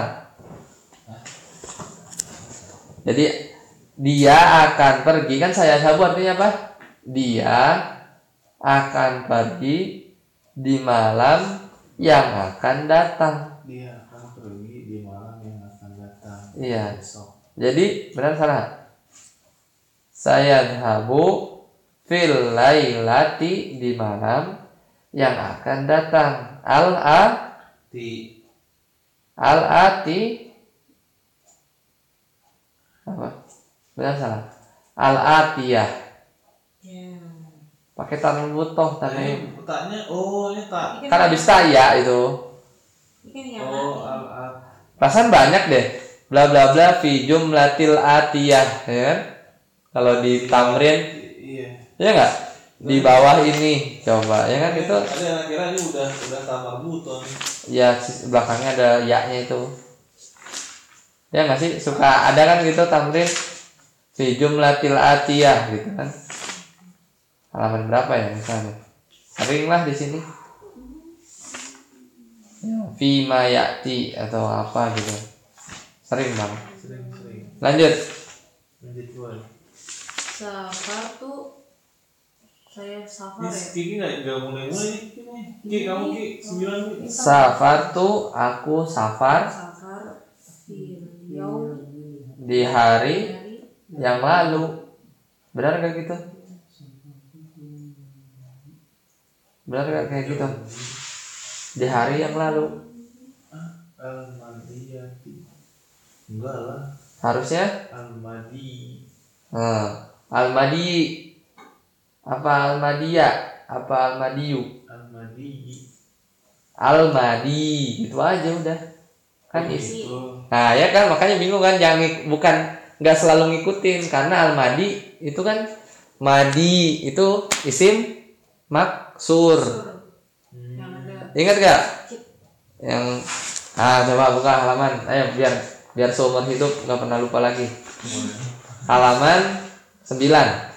Jadi dia akan pergi kan saya dhahabu artinya apa? Dia akan pergi di malam yang akan datang. Dia akan pergi di malam yang akan datang. Iya. Besok. Jadi benar salah. Saya dhahabu fil lailati di malam yang akan datang. Al a Ti. al ati apa? Benar salah. Al atiyah. Ya. Pakai tangan butoh tadi. Ini taknya oh ini tak. Ini Kan habis taya itu. Ini kan yang Oh mati. al al. Perasaan banyak deh. Bla bla bla fi jumlatil atiyah, ya kan? Kalau di tamrin, Iya. ya enggak? Di bawah ini coba, ya kan itu. Ada yang kira ini udah udah tamar buton. Ya sis- belakangnya ada ya-nya itu. Ya nggak sih? Suka ada kan gitu tamrin fi jumlatil atiyah gitu kan. Halaman berapa ya misalnya? Sering lah di sini. Ya, fi ma ya'ti atau apa gitu. Sering banget. Sering-sering. Lanjut. Lanjut Wan. Safar tuh saya safar Ini ya. Kiki nggak nggak mulai-mulai nih. Ki kamu Ki sembilan Ki. Safartu aku safar Safar fil yaum di hari hari yang lalu. Benar gak gitu? Benar gak kayak gitu? Di hari yang lalu. Al-Madiyati. Enggak lah. Harusnya Al-Madi. nah, Al-Madi. Apa Al-Madiyah? Apa Al-Madiyu? Al-Madi. Al-Madi. Itu aja udah. Kan isi. Itu. Nah, ya kan makanya bingung kan, jangan ngik- bukan nggak selalu ngikutin karena Al-Madi itu kan Madi itu isim maksur. yang ada Ingat gak? Yang ah coba buka halaman. Ayo biar biar seumur hidup nggak pernah lupa lagi. Halaman sembilan.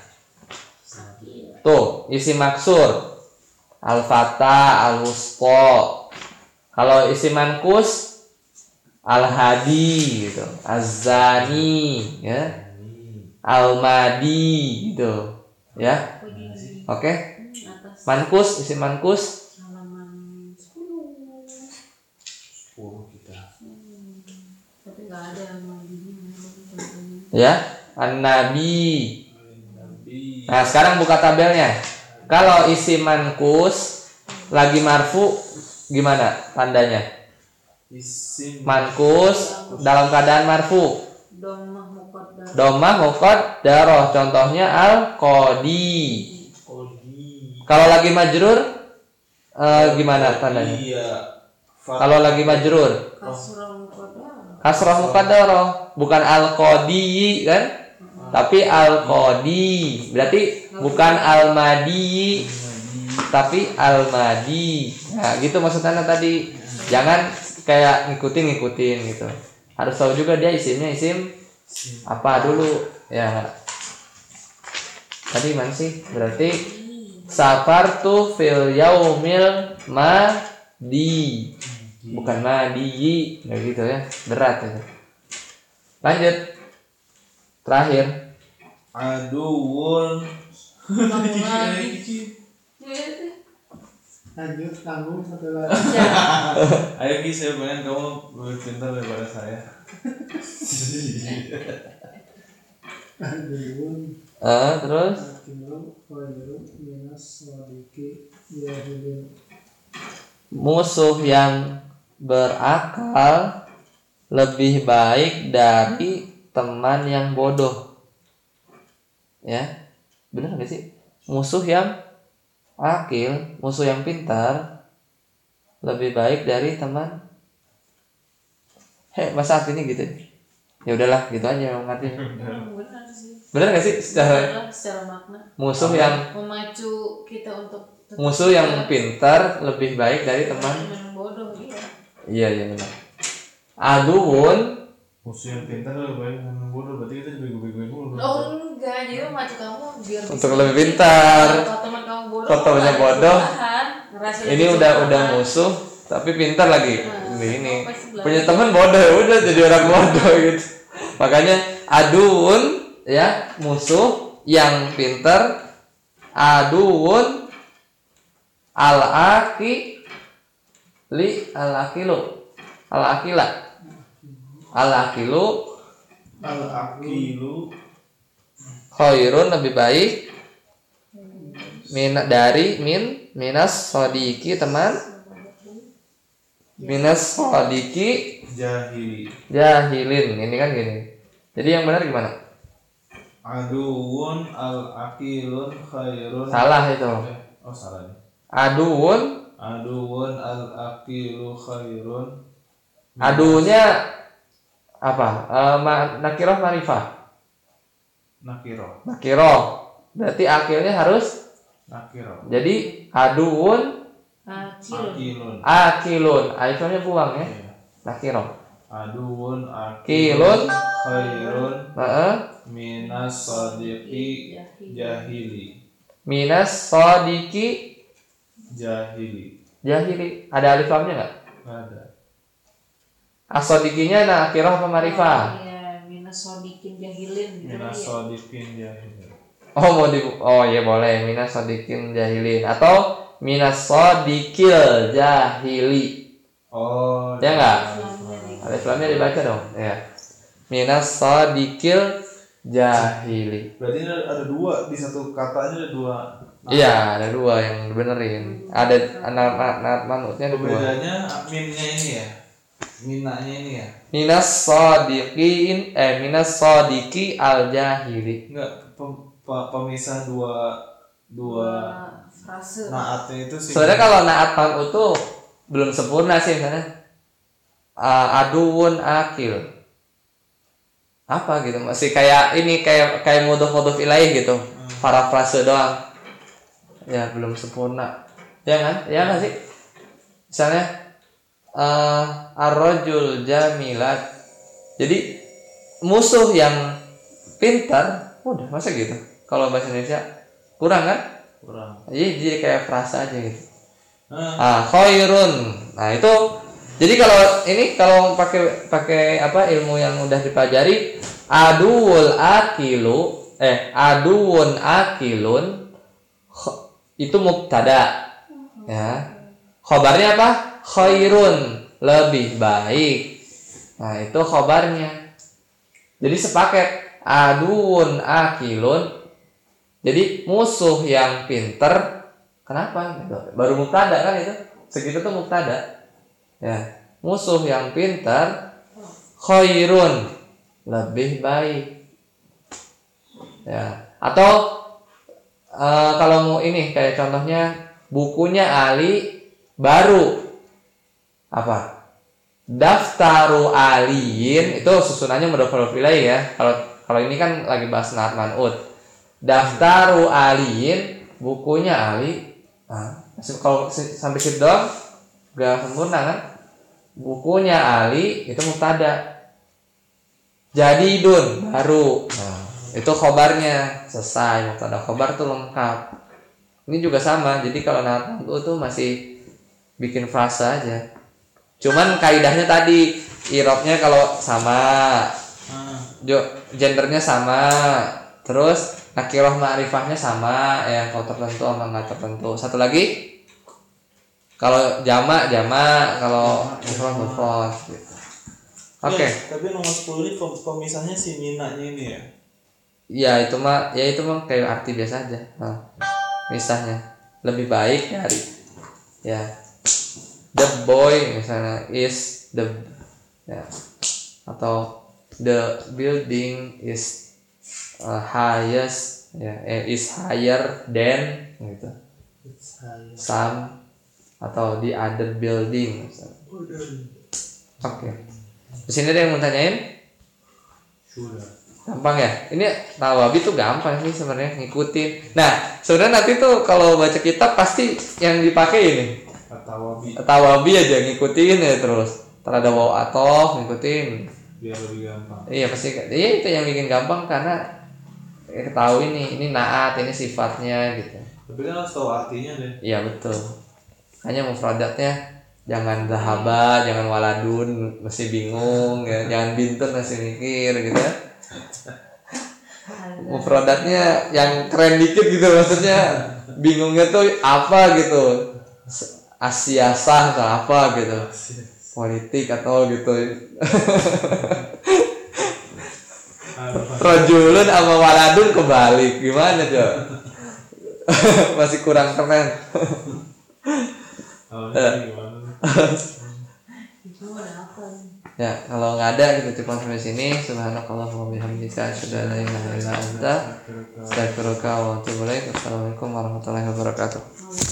Tuh, isi maksur. Al-Fata, Al-Wusta. Kalau isi mankus Al-Hadi gitu. Az-Zani ya. Al-Madi gitu. Ya. Oke. atas Mankus, isi mankus halaman sepuluh. sepuluh kita. Tapi nggak ada yang mandinya. ya. An-Nabi. Nabi. Nah, sekarang buka tabelnya. Kalau isi mankus lagi marfu gimana tandanya? Isim. Mankus dalam keadaan marfu. Domah muqaddar. Domah muqaddarah. Contohnya al-qadi. Kodi. Kalau lagi majrur eh, gimana tandanya? Iya. Kalau lagi majrur Kasrah muqaddar. kasrah muqaddarah, bukan al-qadi kan? Tapi al-qadi. Berarti bukan al-madi, tapi al-madi. Nah, gitu maksudnya tadi. Jangan kayak ngikutin-ngikutin gitu. Harus tahu juga dia isimnya isim apa dulu ya. Tadi mana sih? Berarti safartu fil yaumil madi. Bukan madi, kayak gitu ya. Berat itu. Lanjut. Terakhir. Aduun. Kamu lagi. Lanjut tanggung satu lagi. Ayo Ki, saya pengen kamu lebih pintar daripada saya. Aduun Eh, terus Akilu Khairu Minas Wadiki Yahilin. musuh yang berakal lebih baik dari teman yang bodoh. Ya, benar nggak sih? Musuh yang akil, musuh yang pintar lebih baik dari teman. Heh, masa artinya gitu? Ya udahlah, gitu aja yang ngerti. Benar sih. Benar nggak sih? Secara Benar secara makna musuh yang memacu kita untuk tetap musuh yang pintar lebih baik dari teman. teman bodoh iya. Iya, iya benar. Aduun Musuh yang pintar lebih baik dengan bodoh, berarti kita bego-begoin mulu. Oh enggak, jadi memacu kamu biar bisa Untuk lebih pintar. Kalau teman kamu bodoh, Kalau temannya kamu ada bodoh, perubahan, ngerasa ini lebih udah suka. udah musuh tapi pintar lagi. Nah, Ini kamu pasti belajar. punya teman bodoh ya udah jadi orang bodoh gitu. Makanya aduun ya musuh yang pintar. Aduun al aki li al akilu al akila al akilu Al-Aqilu khairun lebih baik min dari min minas sodiki teman minas sodiki Jahili. jahilin. Ini kan gini. Jadi yang benar gimana? Aduun al akilun khairun. Salah itu. Eh, oh salah nih. Aduun. Aduun al akilu khairun. Adunya apa? Uh, ma, nakiroh marifah. Nakiro. Nakiroh. Berarti akilnya harus. Nakiro. Jadi aduun Akil. Akilun. akilun. Alifnya buang ya. Iya. Nakiroh. Aduun Kilun. akilun khairun Heeh. minas sadiqi jahili. Minas sodiki Jahili. jahili. Ada alif lamnya nggak? Ada. Asodikinya nakiroh apa marifah? Iya, minas sodikin jahilin gitu Minas ya. sadiqin jahili. Oh mau di oh iya boleh minas sodikin jahilin atau minas sodikil jahili. Oh. Ya nggak? iya. Alif lamnya dibaca dong. Ya. Minas sodikil jahili. Berarti ini ada ada dua di satu kata ini ada dua. Iya ada dua yang benerin. Ada anak anak manutnya ada dua. Bedanya minnya ini ya. Minanya ini ya. Minas sodikin eh minas sodiki al jahili. Enggak pem- pe- pemisah dua dua Dua frase. naatnya itu sih. Sebenarnya kalau naat manut tuh belum sempurna sih misalnya. Uh, aduun akil apa gitu masih kayak ini kayak kayak mudhof-mudhof ilaih gitu parafrase doang ya belum sempurna ya kan ya nggak sih misalnya uh, ar-rajul jamilat jadi musuh yang pintar udah masa gitu kalau bahasa Indonesia kurang kan kurang. jadi jadi kayak frasa aja gitu Nah, ah khairun nah itu jadi kalau ini kalau pakai pakai apa ilmu yang udah dipelajari aduul akilu eh aduun akilun kh- itu mubtada ya khobarnya apa khairun lebih baik nah itu khobarnya jadi sepaket aduun akilun jadi musuh yang pinter kenapa baru mubtada kan itu segitu tuh mubtada ya musuh yang pintar khairun lebih baik ya atau uh, kalau mau ini kayak contohnya bukunya Ali baru apa daftaru aliyin itu susunannya mudhof ilaih ya kalau kalau ini kan lagi bahas naat man'ut daftaru aliyin bukunya Ali nah, kalau sampai situ doang gak sempurna kan bukunya Ali itu mubtada jadidun baru nah, itu khobarnya selesai mubtada khobar tuh lengkap ini juga sama jadi kalau naat man'ut tuh masih bikin frasa aja cuman kaidahnya tadi irobnya kalau sama jo, gendernya sama terus nakiroh ma'rifahnya sama ya kalau tertentu sama nggak tertentu satu lagi kalau jamak jamak kalau mufrad mufrad gitu. Oke. Okay. Ya, tapi nomor sepuluh ini pem- pemisahnya si minanya ini ya. Ya itu mah ya itu mah kayak arti biasa aja. Nah, misahnya lebih baik dari ya the boy misalnya is the ya atau the building is uh, highest ya eh, is higher than gitu. Some atau the other building misalnya. Oke. Okay. Di sini ada yang mau tanyain? Sudah. Gampang ya? Ini tawabi tuh gampang sih sebenarnya ngikutin. Nah, sebenarnya nanti tuh kalau baca kitab pasti yang dipakai ini. Tawabi. Tawabi aja ngikutin ya terus. Ntar ada waw atof ngikutin. Biar lebih gampang. Iya pasti. Iya itu yang bikin gampang karena ya, ketahui nih ini naat ini sifatnya gitu. Tapi kan harus tahu artinya deh. Iya betul. Hanya mufradatnya jangan zahaba, jangan waladun, masih bingung ya. Jangan bintun masih mikir gitu ya. Mufradatnya yang keren dikit gitu maksudnya. Bingungnya tuh apa gitu. Asiasah atau apa gitu. Politik atau gitu. Rajulun sama waladun kebalik. Gimana coba? Masih kurang keren. Oh, ini gimana? Itu ada apa? Ya, kalau nggak ada kita cukup sampai sini. Subhanakallahumma wa bihamdika asyhadu an la ilaha illa anta astaghfiruka wa atubu ilaik. Assalamualaikum warahmatullahi wabarakatuh.